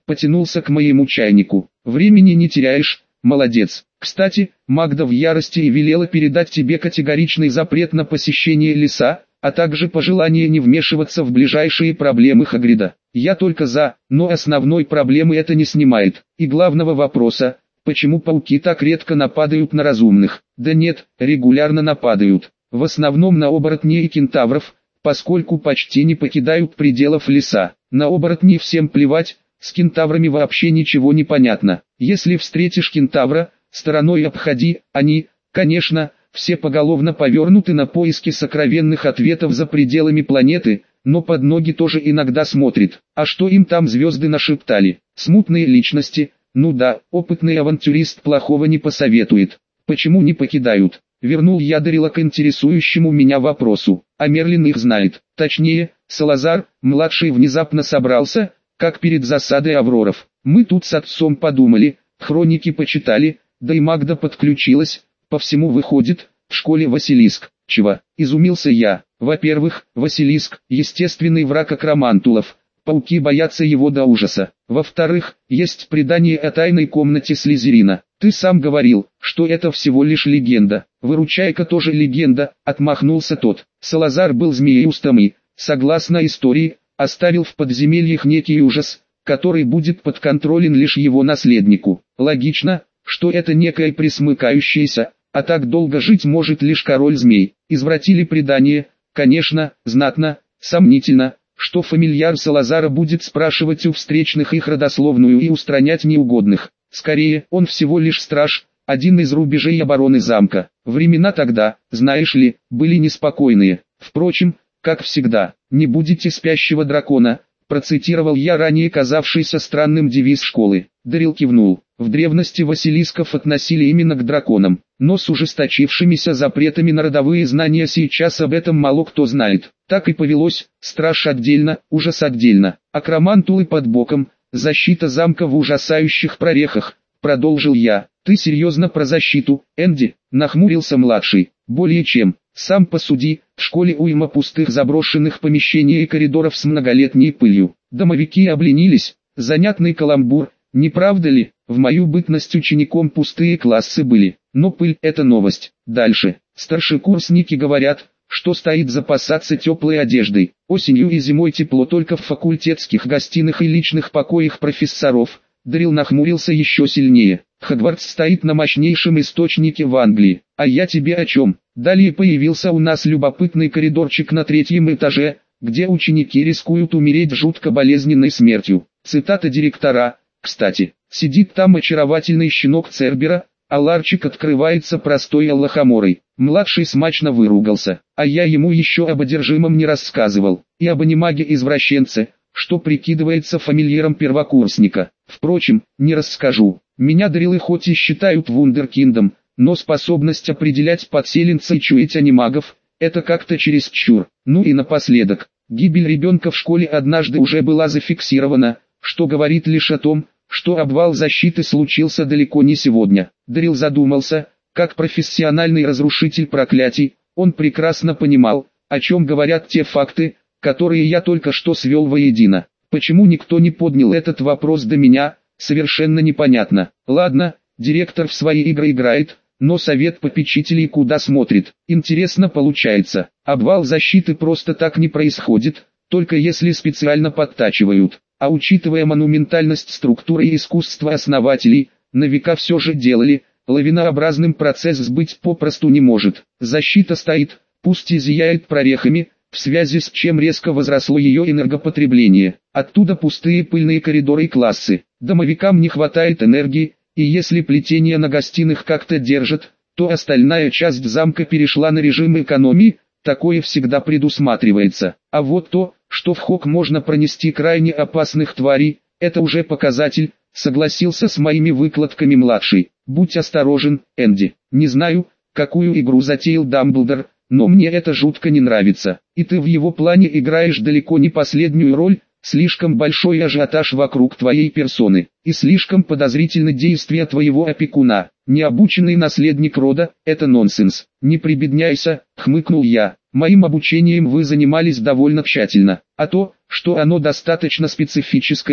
потянулся к моему чайнику. Времени не теряешь, молодец. Кстати, Магда в ярости и велела передать тебе категоричный запрет на посещение леса, а также пожелание не вмешиваться в ближайшие проблемы Хагрида. Я только за, но основной проблемы это не снимает. И главного вопроса, почему пауки так редко нападают на разумных? Да нет, регулярно нападают. В основном на оборотней и кентавров, поскольку почти не покидают пределов леса. На оборотней всем плевать, с кентаврами вообще ничего не понятно. Если встретишь кентавра, стороной обходи, они, конечно, все поголовно повернуты на поиски сокровенных ответов за пределами планеты, но под ноги тоже иногда смотрит. А что им там звезды нашептали? Смутные личности, ну да, опытный авантюрист плохого не посоветует. Почему не покидают? Вернул я Дарила к интересующему меня вопросу. А Мерлин их знает. Точнее, Салазар, младший внезапно собрался, как перед засадой Авроров. Мы тут с отцом подумали, хроники почитали, да и Магда подключилась. По всему выходит, в школе Василиск. Чего? Изумился я. Во-первых, Василиск – естественный враг акромантулов. Пауки боятся его до ужаса. Во-вторых, есть предание о тайной комнате Слизерина. Ты сам говорил, что это всего лишь легенда. Выручайка тоже легенда, отмахнулся тот. Салазар был змееустом и, согласно истории, оставил в подземельях некий ужас, который будет подконтролен лишь его наследнику. Логично, что это некое пресмыкающееся, а так долго жить может лишь король змей. Извратили предание, конечно, знатно, сомнительно, что фамильяр Салазара будет спрашивать у встречных их родословную и устранять неугодных. Скорее, он всего лишь страж, один из рубежей обороны замка. Времена тогда, знаешь ли, были неспокойные. Впрочем, как всегда, не будете спящего дракона, процитировал я ранее казавшийся странным девиз школы. Дарил кивнул. В древности Василисков относили именно к драконам, но с ужесточившимися запретами на родовые знания сейчас об этом мало кто знает. Так и повелось, страж отдельно, ужас отдельно, акромантулы под боком, защита замка в ужасающих прорехах, продолжил я. Ты серьезно про защиту, Энди? Нахмурился младший. Более чем. Сам посуди, в школе уйма пустых заброшенных помещений и коридоров с многолетней пылью. Домовики обленились, занятный каламбур, не правда ли? В мою бытность учеником пустые классы были, но пыль – это новость. Дальше. Старшекурсники говорят, что стоит запасаться теплой одеждой. Осенью и зимой тепло только в факультетских гостиных и личных покоях профессоров. Дарил нахмурился еще сильнее. Хогвартс стоит на мощнейшем источнике в Англии. А я тебе о чем? Далее появился у нас любопытный коридорчик на 3-м этаже, где ученики рискуют умереть жутко болезненной смертью. Цитата директора. Кстати, сидит там очаровательный щенок Цербера, а ларчик открывается простой аллахоморой. Младший смачно выругался, а я ему еще об одержимом не рассказывал, и об анимаге-извращенце, что прикидывается фамильяром первокурсника. Впрочем, не расскажу. Меня Дарилы хоть и считают вундеркиндом, но способность определять подселенца и чуять анимагов – это как-то чересчур. Ну и напоследок, гибель ребенка в школе однажды уже была зафиксирована, что говорит лишь о том, что обвал защиты случился далеко не сегодня. Дарил задумался, как профессиональный разрушитель проклятий, он прекрасно понимал, о чем говорят те факты, которые я только что свел воедино. Почему никто не поднял этот вопрос до меня, совершенно непонятно. Ладно, директор в свои игры играет, но совет попечителей куда смотрит. Интересно получается, обвал защиты просто так не происходит, только если специально подтачивают. А учитывая монументальность структуры и искусства основателей, на века все же делали, лавинообразным процесс сбыть попросту не может. Защита стоит, пусть и зияет прорехами, в связи с чем резко возросло ее энергопотребление. Оттуда пустые пыльные коридоры и классы. Домовикам не хватает энергии, и если плетение на гостиных как-то держит, то остальная часть замка перешла на режим экономии, такое всегда предусматривается. А вот то, что в хок можно пронести крайне опасных тварей, это уже показатель, согласился с моими выкладками младший. Будь осторожен, Энди. Не знаю, какую игру затеял Дамблдор, но мне это жутко не нравится. И ты в его плане играешь далеко не последнюю роль, слишком большой ажиотаж вокруг твоей персоны, и слишком подозрительны действия твоего опекуна. Необученный наследник рода – это нонсенс. Не прибедняйся, хмыкнул я. Моим обучением вы занимались довольно тщательно, а то, что оно достаточно специфическое,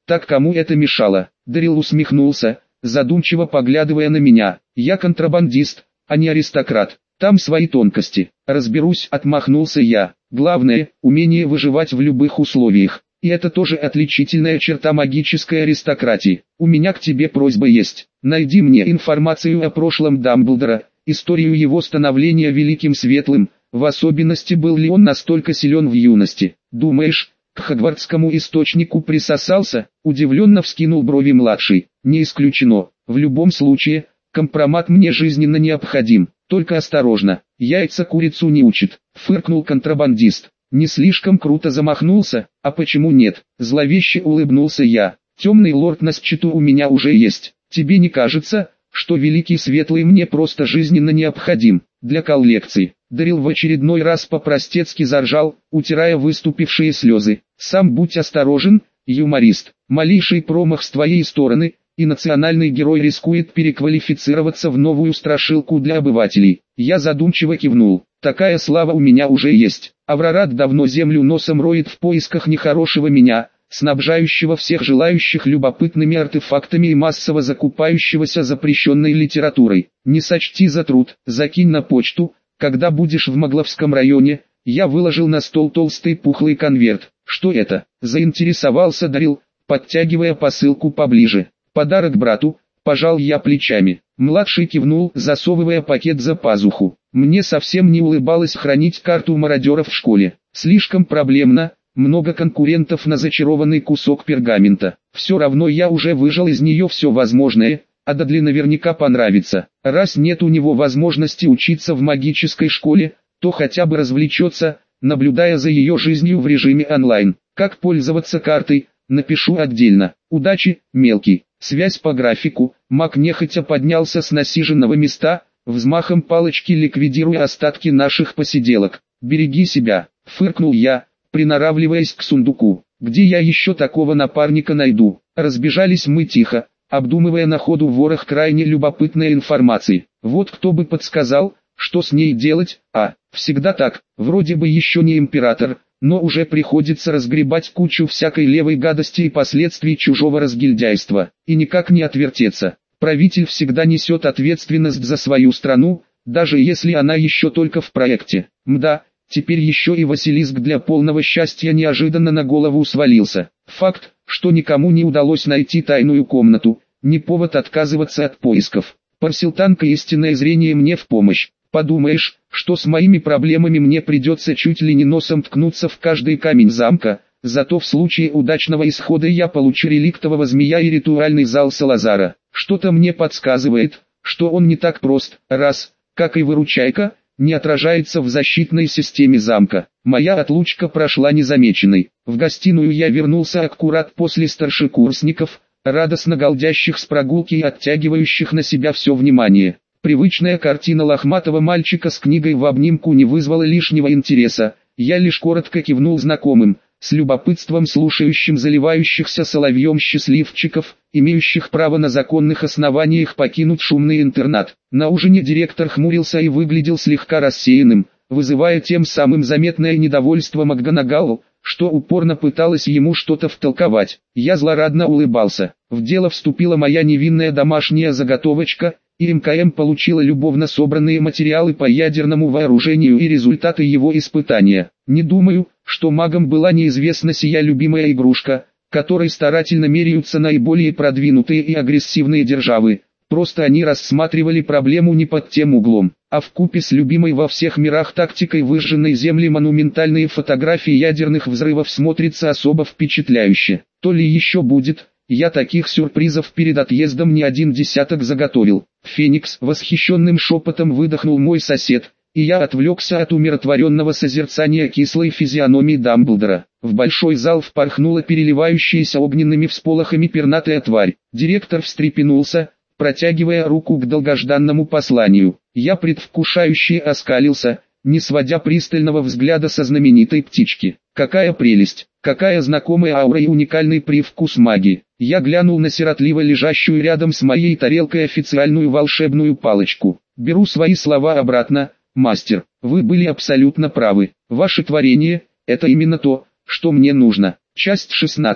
Так кому это мешало? Дарил усмехнулся, задумчиво поглядывая на меня. Я контрабандист, а не аристократ. Там свои тонкости. Разберусь, отмахнулся я. Главное, умение выживать в любых условиях. И это тоже отличительная черта магической аристократии. У меня к тебе просьба есть. Найди мне информацию о прошлом Дамблдора, историю его становления Великим Светлым, в особенности был ли он настолько силен в юности. Думаешь, к хогвартскому источнику присосался? Удивленно вскинул брови младший. Не исключено. В любом случае, компромат мне жизненно необходим. Только осторожно, яйца курицу не учат. Фыркнул контрабандист. Не слишком круто замахнулся, а почему нет? Зловеще улыбнулся я. Темный лорд на счету у меня уже есть. Тебе не кажется, что Великий Светлый мне просто жизненно необходим? Для коллекции. Дарил в очередной раз по-простецки заржал, утирая выступившие слезы. Сам будь осторожен, юморист. Малейший промах с твоей стороны, и национальный герой рискует переквалифицироваться в новую страшилку для обывателей. Я задумчиво кивнул. Такая слава у меня уже есть. Аврорат давно землю носом роет в поисках нехорошего меня, снабжающего всех желающих любопытными артефактами и массово закупающегося запрещенной литературой. Не сочти за труд, закинь на почту, когда будешь в Могловском районе. Я выложил на стол толстый пухлый конверт. Что это? Заинтересовался Дарил, подтягивая посылку поближе. Подарок брату, пожал я плечами. Младший кивнул, засовывая пакет за пазуху. Мне совсем не улыбалось хранить карту мародеров в школе. Слишком проблемно, много конкурентов на зачарованный кусок пергамента. Все равно я уже выжал из нее все возможное, а Дадли наверняка понравится. Раз нет у него возможности учиться в магической школе, то хотя бы развлечется, наблюдая за ее жизнью в режиме онлайн. Как пользоваться картой, напишу отдельно. Удачи, мелкий. Связь по графику. Маг нехотя поднялся с насиженного места, взмахом палочки ликвидируя остатки наших посиделок. «Береги себя», — фыркнул я, приноравливаясь к сундуку. «Где я еще такого напарника найду?» Разбежались мы тихо, обдумывая на ходу ворох крайне любопытной информации. Вот кто бы подсказал, что с ней делать, всегда так, вроде бы еще не император, но уже приходится разгребать кучу всякой левой гадости и последствий чужого разгильдяйства, и никак не отвертеться. Правитель всегда несет ответственность за свою страну, даже если она еще только в проекте. Мда, теперь еще и Василиск для полного счастья неожиданно на голову свалился. Факт, что никому не удалось найти тайную комнату, не повод отказываться от поисков. Парсилтанка истинное зрение мне в помощь. Подумаешь, что с моими проблемами мне придется чуть ли не носом ткнуться в каждый камень замка, зато в случае удачного исхода я получу реликтового змея и ритуальный зал Салазара. Что-то мне подсказывает, что он не так прост, раз, как и выручайка, не отражается в защитной системе замка. Моя отлучка прошла незамеченной. В гостиную я вернулся аккурат после старшекурсников, радостно галдящих с прогулки и оттягивающих на себя все внимание. Привычная картина лохматого мальчика с книгой в обнимку не вызвала лишнего интереса, я лишь коротко кивнул знакомым, с любопытством слушающим заливающихся соловьем счастливчиков, имеющих право на законных основаниях покинуть шумный интернат. На ужине директор хмурился и выглядел слегка рассеянным, вызывая тем самым заметное недовольство МакГонагалл, что упорно пыталась ему что-то втолковать. Я злорадно улыбался. В дело вступила моя невинная домашняя заготовочка, и МКМ получила любовно собранные материалы по ядерному вооружению и результаты его испытания. Не думаю, что магам была неизвестна сия любимая игрушка, которой старательно меряются наиболее продвинутые и агрессивные державы. Просто они рассматривали проблему не под тем углом, а вкупе с любимой во всех мирах тактикой выжженной земли монументальные фотографии ядерных взрывов смотрятся особо впечатляюще. То ли еще будет, я таких сюрпризов перед отъездом не один десяток заготовил. «Феникс», — восхищенным шепотом выдохнул мой сосед, и я отвлекся от умиротворенного созерцания кислой физиономии Дамблдора. В большой зал впорхнула переливающаяся огненными всполохами пернатая тварь. Директор встрепенулся, протягивая руку к долгожданному посланию. Я предвкушающе оскалился, не сводя пристального взгляда со знаменитой птички. Какая прелесть, какая знакомая аура и уникальный привкус магии. Я глянул на сиротливо лежащую рядом с моей тарелкой официальную волшебную палочку. Беру свои слова обратно, мастер, вы были абсолютно правы. Ваше творение – это именно то, что мне нужно. Часть 16.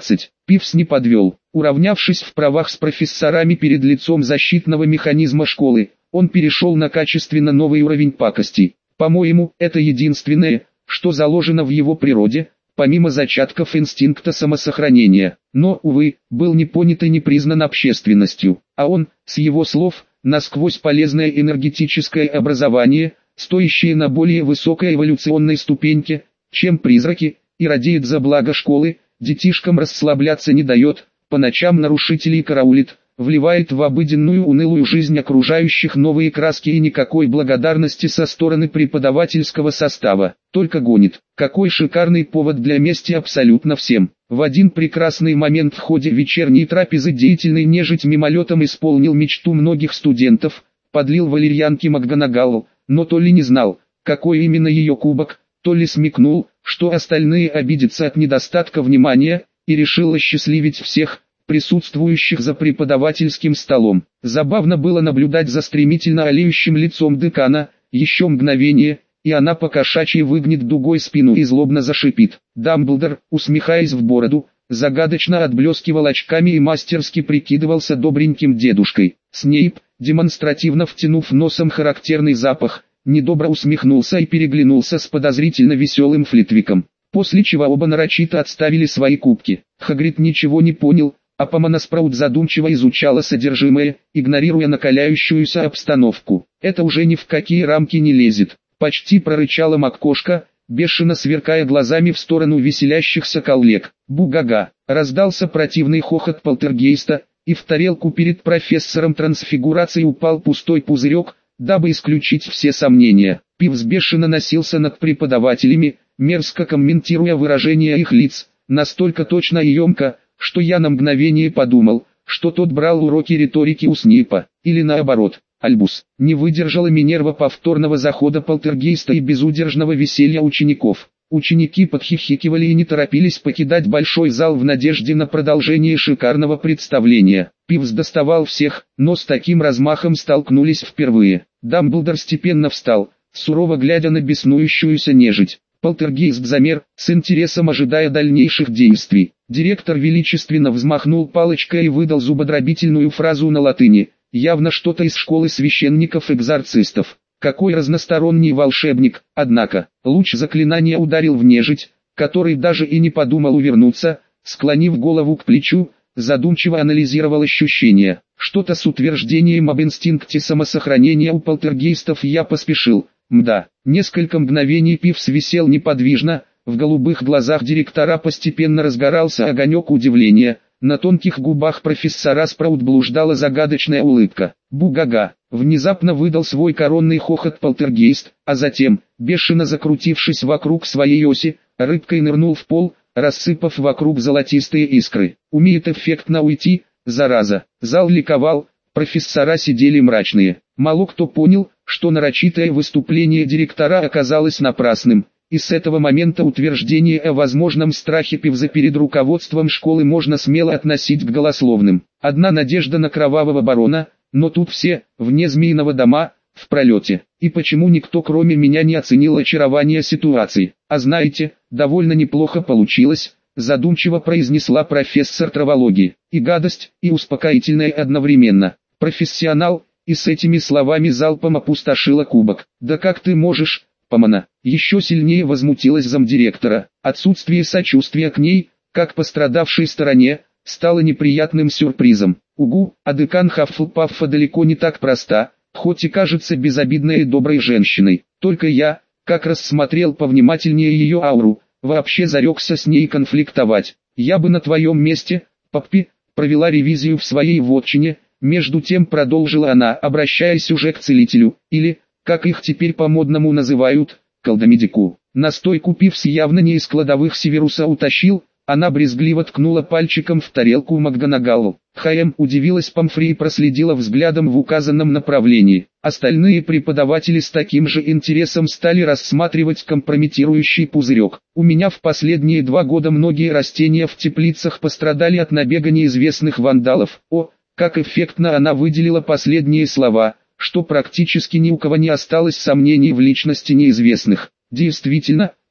Пивз не подвел. Уравнявшись в правах с профессорами перед лицом защитного механизма школы, он перешел на качественно новый уровень пакости. По-моему, это единственное, что заложено в его природе, помимо зачатков инстинкта самосохранения. Но, увы, был не понят и не признан общественностью. А он, с его слов, насквозь полезное энергетическое образование, стоящее на более высокой эволюционной ступеньке, чем призраки, и радеет за благо школы, детишкам расслабляться не дает, по ночам нарушителей караулит, вливает в обыденную унылую жизнь окружающих новые краски и никакой благодарности со стороны преподавательского состава, только гонит. Какой шикарный повод для мести абсолютно всем. В один прекрасный момент в ходе вечерней трапезы деятельный нежить мимолетом исполнил мечту многих студентов, подлил валерьянки МакГонагалл, но то ли не знал, какой именно ее кубок, то ли смекнул, что остальные обидятся от недостатка внимания, и решил осчастливить всех присутствующих за преподавательским столом. Забавно было наблюдать за стремительно олеющим лицом декана, еще мгновение, и она по-кошачьи выгнет дугой спину и злобно зашипит. Дамблдор, усмехаясь в бороду, загадочно отблескивал очками и мастерски прикидывался добреньким дедушкой. Снейп, демонстративно втянув носом характерный запах, недобро усмехнулся и переглянулся с подозрительно веселым Флитвиком, после чего оба нарочито отставили свои кубки. Хагрид ничего не понял, а Помона Спраут задумчиво изучала содержимое, игнорируя накаляющуюся обстановку. «Это уже ни в какие рамки не лезет», — почти прорычала МакКошка, бешено сверкая глазами в сторону веселящихся коллег. «Бу-га-га!» — раздался противный хохот полтергейста, и в тарелку перед профессором трансфигурации упал пустой пузырек, дабы исключить все сомнения. Пивз бешено носился над преподавателями, мерзко комментируя выражения их лиц, настолько точно и емко, что я на мгновение подумал, что тот брал уроки риторики у Снейпа, или наоборот. Альбус. Не выдержала Минерва повторного захода полтергейста и безудержного веселья учеников. Ученики подхихикивали и не торопились покидать большой зал в надежде на продолжение шикарного представления. Пивз доставал всех, но с таким размахом столкнулись впервые. Дамблдор степенно встал, сурово глядя на беснующуюся нежить. Полтергейст замер, с интересом ожидая дальнейших действий. Директор величественно взмахнул палочкой и выдал зубодробительную фразу на латыни, явно что-то из школы священников-экзорцистов. Какой разносторонний волшебник, однако. Луч заклинания ударил в нежить, который даже и не подумал увернуться, склонив голову к плечу, задумчиво анализировал ощущения. Что-то с утверждением об инстинкте самосохранения у полтергейстов я поспешил. Мда. Несколько мгновений Пивз висел неподвижно, в голубых глазах директора постепенно разгорался огонек удивления, на тонких губах профессора Спраут блуждала загадочная улыбка. «Бу-га-га!» Внезапно выдал свой коронный хохот полтергейст, а затем, бешено закрутившись вокруг своей оси, рыбкой нырнул в пол, рассыпав вокруг золотистые искры. Умеет эффектно уйти, зараза. Зал ликовал, профессора сидели мрачные. Мало кто понял, что нарочитое выступление директора оказалось напрасным, и с этого момента утверждение о возможном страхе Пивза перед руководством школы можно смело относить к голословным. Одна надежда на кровавого барона, но тут все, вне Змеиного дома, в пролете. И почему никто кроме меня не оценил очарование ситуации? А знаете, довольно неплохо получилось, задумчиво произнесла профессор травологии. И гадость, и успокоительное одновременно. Профессионал, и с этими словами залпом опустошила кубок. Да как ты можешь, Помона? Еще сильнее возмутилась замдиректора. Отсутствие сочувствия к ней, как пострадавшей стороне, стало неприятным сюрпризом. Угу, а декан Хаффлпаффа далеко не так проста, хоть и кажется безобидной и доброй женщиной. Только я, как рассмотрел повнимательнее ее ауру, вообще зарекся с ней конфликтовать. Я бы на твоем месте, Паппи, провела ревизию в своей вотчине, между тем продолжила она, обращаясь уже к целителю, или, как их теперь по-модному называют, колдомедику. Настойку Пивз явно не из кладовых Северуса утащил, она брезгливо ткнула пальчиком в тарелку МакГонагалл. Удивилась Помфри и проследила взглядом в указанном направлении. Остальные преподаватели с таким же интересом стали рассматривать компрометирующий пузырек. У меня в последние 2 года многие растения в теплицах пострадали от набега неизвестных вандалов. О, как эффектно она выделила последние слова, что практически ни у кого не осталось сомнений в личности неизвестных. Действительно,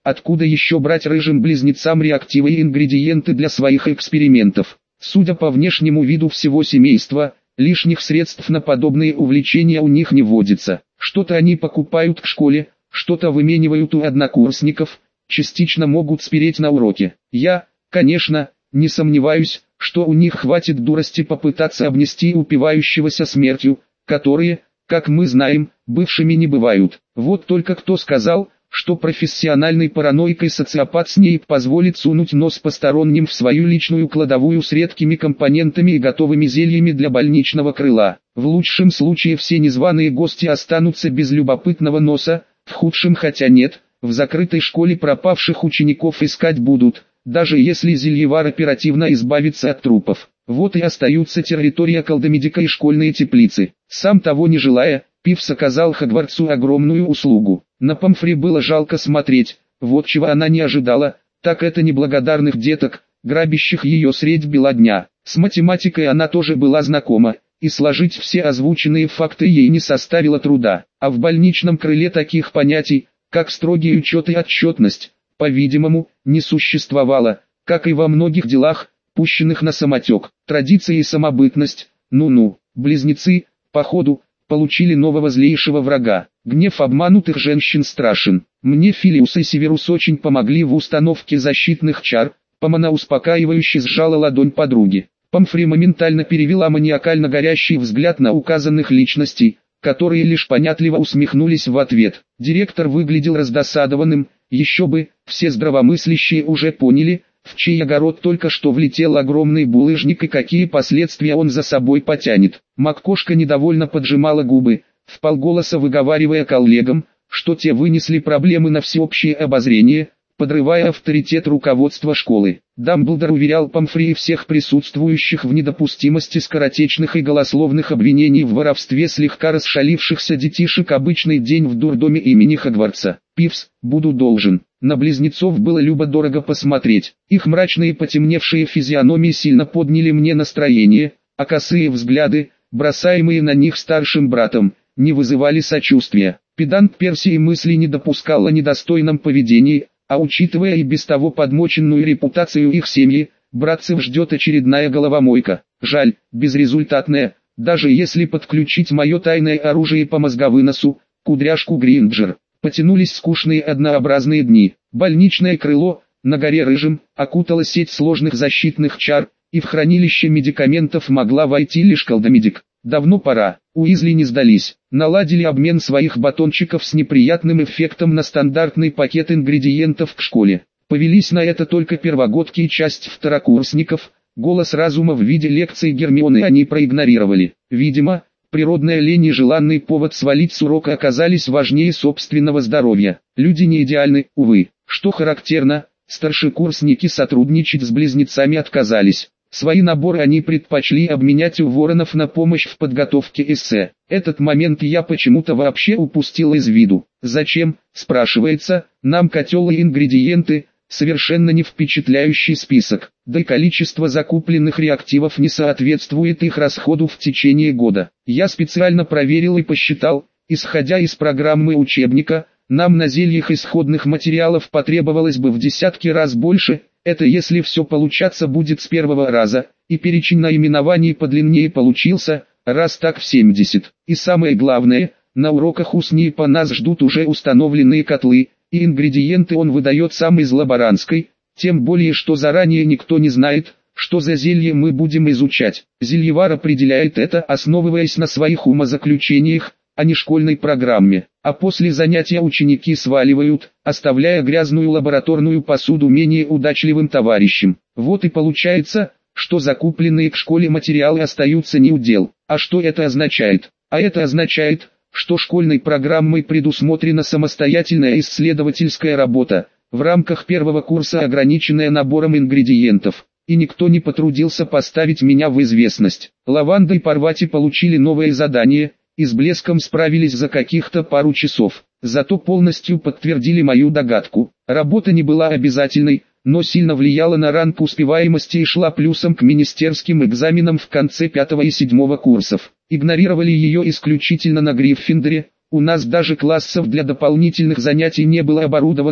Откуда еще брать рыжим близнецам реактивы и ингредиенты для своих экспериментов? Судя по внешнему виду всего семейства, лишних средств на подобные увлечения у них не водится. Что-то они покупают к школе, что-то выменивают у однокурсников, частично могут спереть на уроке. Я, конечно, не сомневаюсь, что у них хватит дурости попытаться обнести упивающегося смертью, которые, как мы знаем, бывшими не бывают. Вот только кто сказал, что профессиональный параноик и социопат Снейп позволит сунуть нос посторонним в свою личную кладовую с редкими компонентами и готовыми зельями для больничного крыла. В лучшем случае все незваные гости останутся без любопытного носа, в худшем, хотя нет, в закрытой школе пропавших учеников искать будут, даже если зельевар оперативно избавится от трупов. Вот и остаются территория колдомедика и школьные теплицы. Сам того не желая, Пивз оказал Хогвартсу огромную услугу. На Помфри было жалко смотреть, вот чего она не ожидала, так это неблагодарных деток, грабящих ее средь бела дня. С математикой она тоже была знакома, и сложить все озвученные факты ей не составило труда. А в больничном крыле таких понятий, как строгий учет и отчетность, по-видимому, не существовало, как и во многих делах, пущенных на самотек. Традиции и самобытность, близнецы, походу, получили нового злейшего врага. Гнев обманутых женщин страшен. Мне Филиус и Северус очень помогли в установке защитных чар. Помона успокаивающе сжала ладонь подруги. Помфри моментально перевела маниакально горящий взгляд на указанных личностей, которые лишь понятливо усмехнулись в ответ. Директор выглядел раздосадованным, еще бы, все здравомыслящие уже поняли, в чей огород только что влетел огромный булыжник и какие последствия он за собой потянет. Маккошка недовольно поджимала губы, вполголоса выговаривая коллегам, что те вынесли проблемы на всеобщее обозрение, подрывая авторитет руководства школы. Дамблдор уверял Помфри и всех присутствующих в недопустимости скоротечных и голословных обвинений в воровстве слегка расшалившихся детишек. Обычный день в дурдоме имени Хогвартса. Пивз, буду должен. На близнецов было любо-дорого посмотреть. Их мрачные потемневшие физиономии сильно подняли мне настроение, а косые взгляды, бросаемые на них старшим братом, не вызывали сочувствия. Педант Перси и мысли не допускал о недостойном поведении, а учитывая и без того подмоченную репутацию их семьи, братцев ждет очередная головомойка. Жаль, безрезультатная, даже если подключить мое тайное оружие по мозговыносу, кудряшку Гринджер. Потянулись скучные однообразные дни. Больничное крыло, на горе Рыжем, окутала сеть сложных защитных чар, и в хранилище медикаментов могла войти лишь колдомедик. Давно пора. Уизли не сдались. Наладили обмен своих батончиков с неприятным эффектом на стандартный пакет ингредиентов к школе. Повелись на это только первогодки и часть второкурсников. Голос разума в виде лекций Гермионы они проигнорировали. Видимо, природная лень и желанный повод свалить с урока оказались важнее собственного здоровья. Люди не идеальны, увы. Что характерно, старшекурсники сотрудничать с близнецами отказались. Свои наборы они предпочли обменять у воронов на помощь в подготовке эссе. Этот момент я почему-то вообще упустил из виду. Зачем, спрашивается, нам котел и ингредиенты, совершенно не впечатляющий список, да и количество закупленных реактивов не соответствует их расходу в течение года. Я специально проверил и посчитал, исходя из программы учебника, нам на зельях исходных материалов потребовалось бы в десятки раз больше. Это если все получаться будет с первого раза, и перечень наименований подлиннее получился, раз так в 70. И самое главное, на уроках у Снейпа нас ждут уже установленные котлы, и ингредиенты он выдает сам из лаборантской, тем более что заранее никто не знает, что за зелье мы будем изучать. Зельевар определяет это, основываясь на своих умозаключениях, а не школьной программе. А после занятия ученики сваливают, оставляя грязную лабораторную посуду менее удачливым товарищам. Вот и получается, что закупленные к школе материалы остаются не у дел. А что это означает? А это означает, что школьной программой предусмотрена самостоятельная исследовательская работа, в рамках первого курса ограниченная набором ингредиентов. И никто не потрудился поставить меня в известность. Лаванда и Парвати получили новое задание, и с блеском справились за каких-то пару часов. Зато полностью подтвердили мою догадку. Работа не была обязательной, но сильно влияла на ранг успеваемости и шла плюсом к министерским экзаменам в конце 5 и 7 курсов. Игнорировали ее исключительно на Гриффиндоре, у нас даже классов для дополнительных занятий не было оборудовано,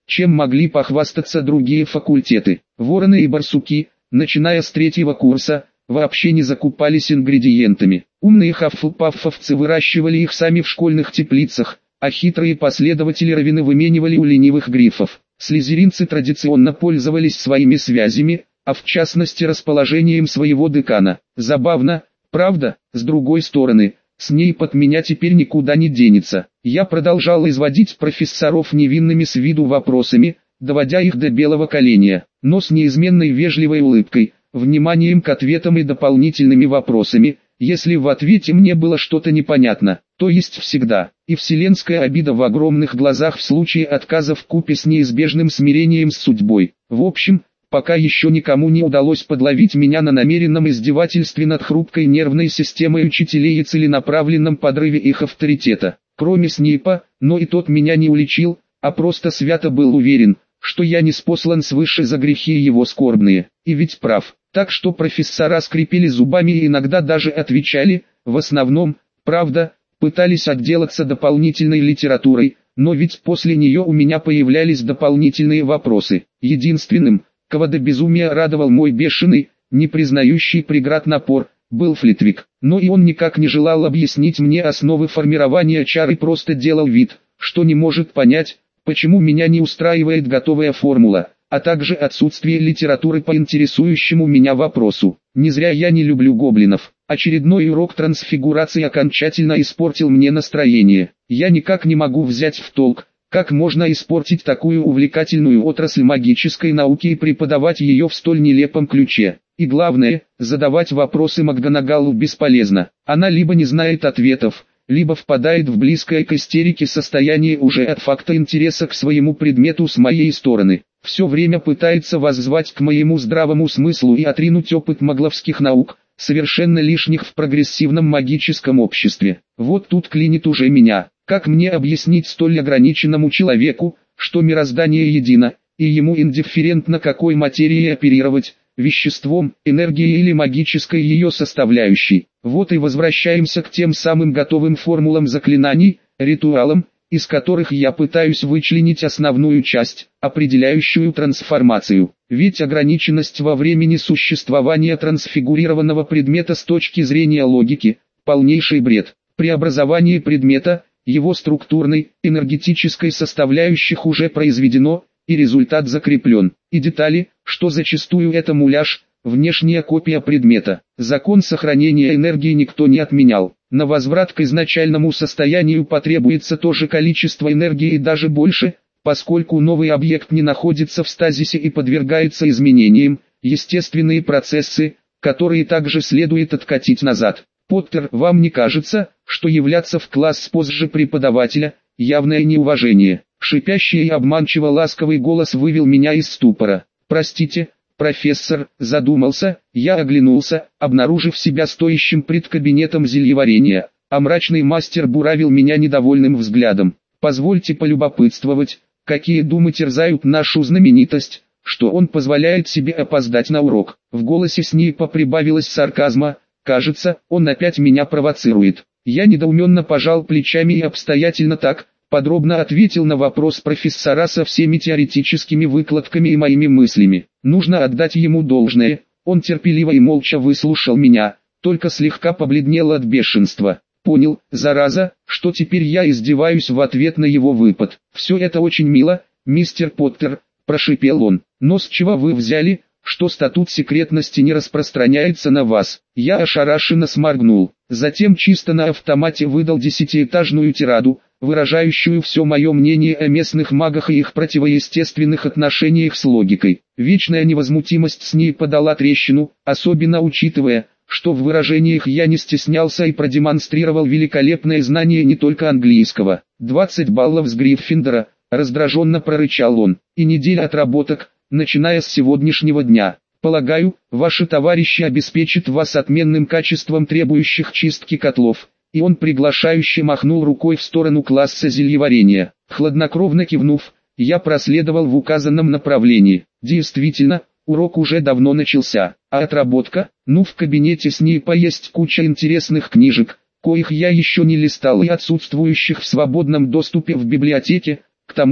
чем могли похвастаться другие факультеты. Вороны и барсуки, начиная с 3-го курса, вообще не закупались ингредиентами. Умные хаффлпаффовцы выращивали их сами в школьных теплицах, а хитрые последователи Раввина выменивали у ленивых грифов. Слизеринцы традиционно пользовались своими связями, а в частности расположением своего декана. Забавно, правда? С другой стороны, Снейп от меня теперь никуда не денется. Я продолжал изводить профессоров невинными с виду вопросами, доводя их до белого коленя, но с неизменной вежливой улыбкой, вниманием к ответам и дополнительными вопросами, если в ответе мне было что-то непонятно, то есть всегда. И вселенская обида в огромных глазах в случае отказа вкупе с неизбежным смирением с судьбой. В общем, пока еще никому не удалось подловить меня на намеренном издевательстве над хрупкой нервной системой учителей и целенаправленном подрыве их авторитета. Кроме Снейпа, но и тот меня не уличил, а просто свято был уверен, что я не спослан свыше за грехи его скорбные. И ведь прав. Так что профессора скрипели зубами и иногда даже отвечали, в основном, правда, пытались отделаться дополнительной литературой, но ведь после нее у меня появлялись дополнительные вопросы. Единственным, кого до безумия радовал мой бешеный, не признающий преград напор, был Флитвик. Но и он никак не желал объяснить мне основы формирования чар и просто делал вид, что не может понять, почему меня не устраивает готовая формула, а также отсутствие литературы по интересующему меня вопросу. Не зря я не люблю гоблинов. Очередной урок трансфигурации окончательно испортил мне настроение. Я никак не могу взять в толк, как можно испортить такую увлекательную отрасль магической науки и преподавать ее в столь нелепом ключе. И главное, задавать вопросы МакГонагалу бесполезно. Она либо не знает ответов, либо впадает в близкое к истерике состояние уже от факта интереса к своему предмету с моей стороны. Все время пытается воззвать к моему здравому смыслу и отринуть опыт магловских наук, совершенно лишних в прогрессивном магическом обществе. Вот тут клинит уже меня. Как мне объяснить столь ограниченному человеку, что мироздание едино, и ему индифферентно какой материей оперировать, веществом, энергией или магической ее составляющей. Вот и возвращаемся к тем самым готовым формулам заклинаний, ритуалам, из которых я пытаюсь вычленить основную часть, определяющую трансформацию. Ведь ограниченность во времени существования трансфигурированного предмета с точки зрения логики – полнейший бред. Преобразование предмета, его структурной, энергетической составляющих уже произведено, и результат закреплен. И детали, что зачастую это муляж, внешняя копия предмета. Закон сохранения энергии никто не отменял. На возврат к изначальному состоянию потребуется то же количество энергии и даже больше, поскольку новый объект не находится в стазисе и подвергается изменениям, естественные процессы, которые также следует откатить назад. Поттер, вам не кажется, что являться в класс позже преподавателя – явное неуважение? Шипящий и обманчиво ласковый голос вывел меня из ступора. Простите, профессор, задумался, я оглянулся, обнаружив себя стоящим пред кабинетом зельеварения, а мрачный мастер буравил меня недовольным взглядом. Позвольте полюбопытствовать, какие думы терзают нашу знаменитость, что он позволяет себе опоздать на урок. В голосе Снейпа прибавилось сарказма. Кажется, он опять меня провоцирует. Я недоуменно пожал плечами и обстоятельно так, подробно ответил на вопрос профессора со всеми теоретическими выкладками и моими мыслями. Нужно отдать ему должное, он терпеливо и молча выслушал меня, только слегка побледнел от бешенства. Понял, зараза, что теперь я издеваюсь в ответ на его выпад. Все это очень мило, мистер Поттер, прошипел он. Но с чего вы взяли, что статут секретности не распространяется на вас? Я ошарашенно сморгнул. Затем чисто на автомате выдал 10-этажную тираду, выражающую все мое мнение о местных магах и их противоестественных отношениях с логикой. Вечная невозмутимость с ней подала трещину, особенно учитывая, что в выражениях я не стеснялся и продемонстрировал великолепное знание не только английского. 20 баллов с Гриффиндора, раздраженно прорычал он, и неделя отработок, начиная с сегодняшнего дня. Полагаю, ваши товарищи обеспечат вас отменным качеством требующих чистки котлов. И он приглашающе махнул рукой в сторону класса зельеварения. Хладнокровно кивнув, я проследовал в указанном направлении. Действительно, урок уже давно начался, а отработка, в кабинете Снейпа есть куча интересных книжек, коих я еще не листал и отсутствующих в свободном доступе в библиотеке. К тому же,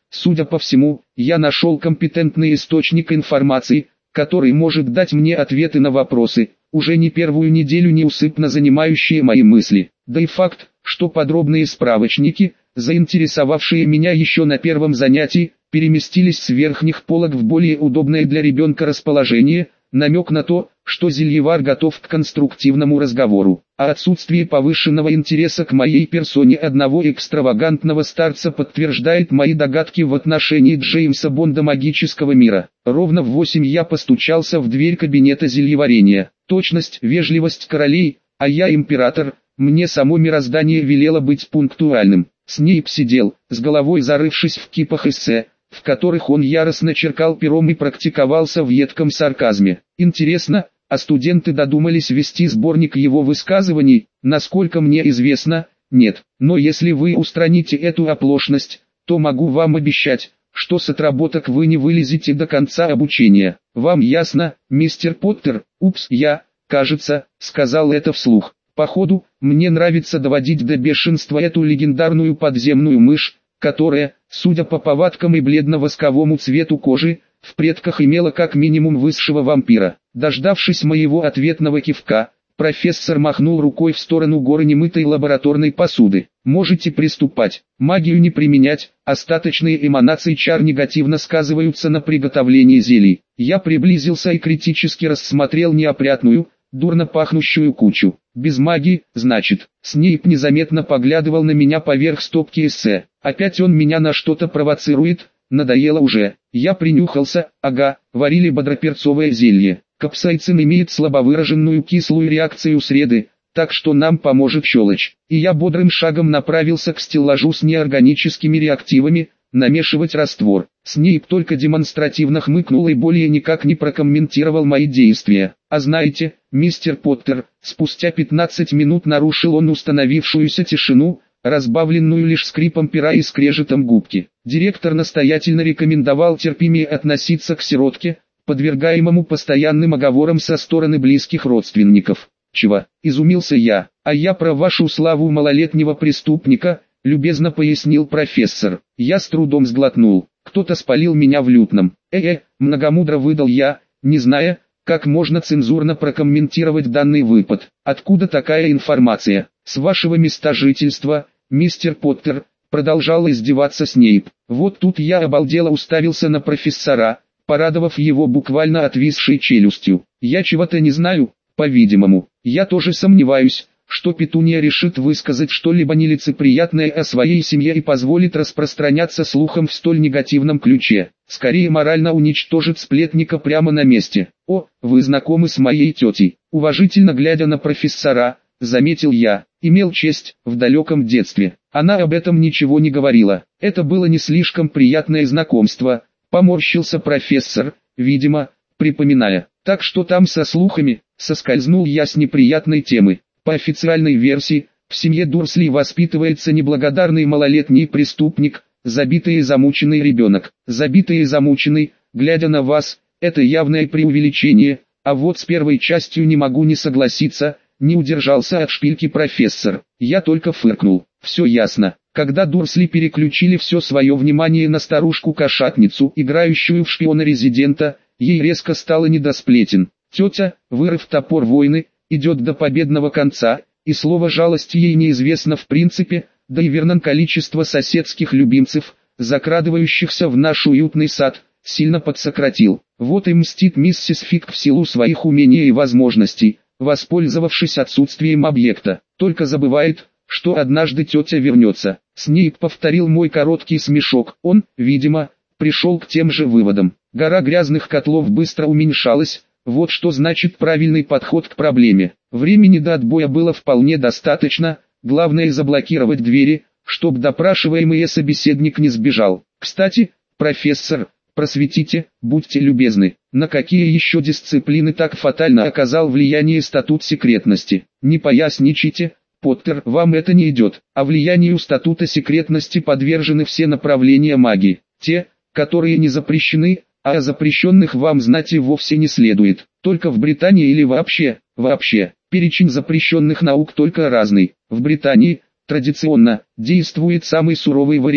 судя по всему, я нашел компетентный источник информации, который может дать мне ответы на вопросы, уже не первую неделю неусыпно занимающие мои мысли. Да и факт, что подробные справочники, заинтересовавшие меня еще на первом занятии, переместились с верхних полок в более удобное для ребенка расположение, намек на то, что Зельевар готов к конструктивному разговору. А отсутствие повышенного интереса к моей персоне одного экстравагантного старца подтверждает мои догадки в отношении Джеймса Бонда магического мира. Ровно в 8 я постучался в дверь кабинета зельеварения. Точность, вежливость королей, а я император, мне само мироздание велело быть пунктуальным. Снейп сидел, с головой зарывшись в кипах эссе, в которых он яростно черкал пером и практиковался в едком сарказме. Интересно, а студенты додумались вести сборник его высказываний? Насколько мне известно, нет. Но если вы устраните эту оплошность, то могу вам обещать, что с отработок вы не вылезете до конца обучения. Вам ясно, мистер Поттер? Упс, я, кажется, сказал это вслух. Походу, мне нравится доводить до бешенства эту легендарную подземную мышь, которая, судя по повадкам и бледно-восковому цвету кожи, в предках имела как минимум высшего вампира. Дождавшись моего ответного кивка, профессор махнул рукой в сторону горы немытой лабораторной посуды. Можете приступать. Магию не применять, остаточные эманации чар негативно сказываются на приготовлении зелий. Я приблизился и критически рассмотрел неопрятную, дурно пахнущую кучу. Без магии, значит. Снейп незаметно поглядывал на меня поверх стопки эссе. Опять он меня на что-то провоцирует, надоело уже. Я принюхался, ага, варили бодроперцовое зелье. Капсаицин имеет слабовыраженную кислую реакцию среды, так что нам поможет щелочь. И я бодрым шагом направился к стеллажу с неорганическими реактивами, намешивать раствор. Снейп только демонстративно хмыкнул и более никак не прокомментировал мои действия. А знаете, мистер Поттер, спустя 15 минут нарушил он установившуюся тишину, разбавленную лишь скрипом пера и скрежетом губки. Директор настоятельно рекомендовал терпимее относиться к сиротке, подвергаемому постоянным оговорам со стороны близких родственников. Чего? Изумился я. А я про вашу славу малолетнего преступника, любезно пояснил профессор. Я с трудом сглотнул. Кто-то спалил меня в лютном. Многомудро выдал я, не зная, как можно цензурно прокомментировать данный выпад. Откуда такая информация? С вашего места жительства, мистер Поттер, продолжал издеваться Снейп. Вот тут я обалдело уставился на профессора, порадовав его буквально отвисшей челюстью. Я чего-то не знаю, по-видимому. Я тоже сомневаюсь, что Петуния решит высказать что-либо нелицеприятное о своей семье и позволит распространяться слухом в столь негативном ключе. Скорее морально уничтожит сплетника прямо на месте. О, вы знакомы с моей тетей. Уважительно глядя на профессора, заметил я, имел честь в далеком детстве. Она об этом ничего не говорила. Это было не слишком приятное знакомство, поморщился профессор, видимо, припоминая. Так что там со слухами, соскользнул я с неприятной темы. По официальной версии, в семье Дурсли воспитывается неблагодарный малолетний преступник, забитый и замученный ребенок. Забитый и замученный, глядя на вас, это явное преувеличение, а вот с первой частью не могу не согласиться, не удержался от шпильки профессор. Я только фыркнул. Все ясно. Когда Дурсли переключили все свое внимание на старушку-кошатницу, играющую в шпиона-резидента, ей резко стало не до сплетен. Тетя, вырыв топор войны, идет до победного конца, и слово жалости ей неизвестно в принципе, да и верно количество соседских любимцев, закрадывающихся в наш уютный сад, сильно подсократил. Вот и мстит миссис Фиг в силу своих умений и возможностей, воспользовавшись отсутствием объекта. Только забывает, что однажды тетя вернется. Снейп повторил мой короткий смешок. Он, видимо, пришел к тем же выводам. Гора грязных котлов быстро уменьшалась. Вот что значит правильный подход к проблеме. Времени до отбоя было вполне достаточно, главное заблокировать двери, чтобы допрашиваемый собеседник не сбежал. Кстати, профессор, просветите, будьте любезны, на какие еще дисциплины так фатально оказал влияние статут секретности? Не поясничайте, Поттер, вам это не идет. А влиянию статута секретности подвержены все направления магии. Те, которые не запрещены, а о запрещенных вам знать и вовсе не следует. Только в Британии или вообще, перечень запрещенных наук только разный. В Британии, традиционно, действует самый суровый вариант.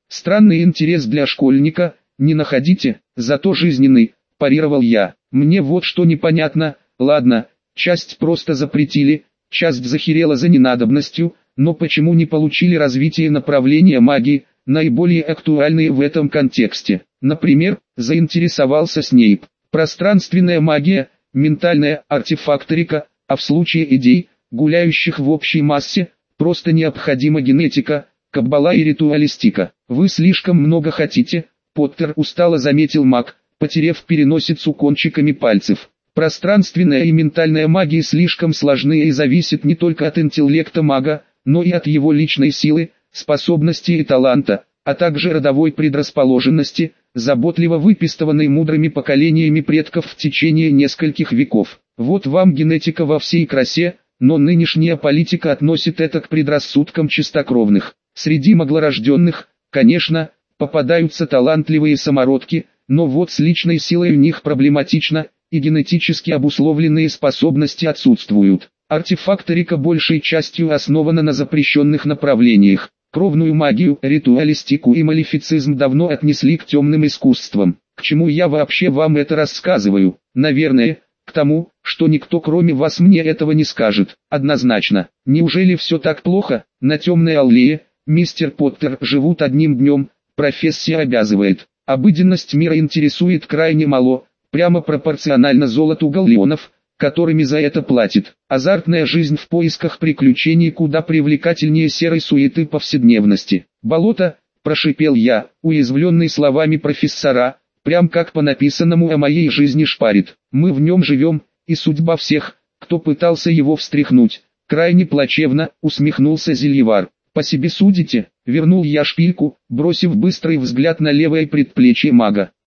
Странный интерес для школьника, не находите? Зато жизненный, парировал я. Мне вот что непонятно, ладно, часть просто запретили, часть захерела за ненадобностью, но почему не получили развитие направления магии, наиболее актуальные в этом контексте? Например, заинтересовался Снейп. Пространственная магия, ментальная артефакторика, а в случае идей, гуляющих в общей массе, просто необходима генетика, каббала и ритуалистика. Вы слишком много хотите, Поттер, устало заметил маг, потерев переносицу кончиками пальцев. Пространственная и ментальная магии слишком сложны и зависят не только от интеллекта мага, но и от его личной силы, способностей и таланта, а также родовой предрасположенности, заботливо выпистыванной мудрыми поколениями предков в течение нескольких веков. Вот вам генетика во всей красе, но нынешняя политика относит это к предрассудкам чистокровных. Среди маглорожденных, конечно, попадаются талантливые самородки, но вот с личной силой у них проблематично, и генетически обусловленные способности отсутствуют. Артефакторика большей частью основана на запрещенных направлениях. Кровную магию, ритуалистику и малефицизм давно отнесли к темным искусствам. К чему я вообще вам это рассказываю? Наверное, к тому, что никто кроме вас мне этого не скажет. Однозначно. Неужели все так плохо? На темной аллее, мистер Поттер, живут одним днем, профессия обязывает. Обыденность мира интересует крайне мало, прямо пропорционально золоту галлеонов, которыми за это платит. Азартная жизнь в поисках приключений куда привлекательнее серой суеты повседневности. «Болото», – прошипел я, уязвленный словами профессора, прям как по написанному о моей жизни шпарит. Мы в нем живем, и судьба всех, кто пытался его встряхнуть, крайне плачевно, усмехнулся Зельевар. «По себе судите?» – вернул я шпильку, бросив быстрый взгляд на левое предплечье мага.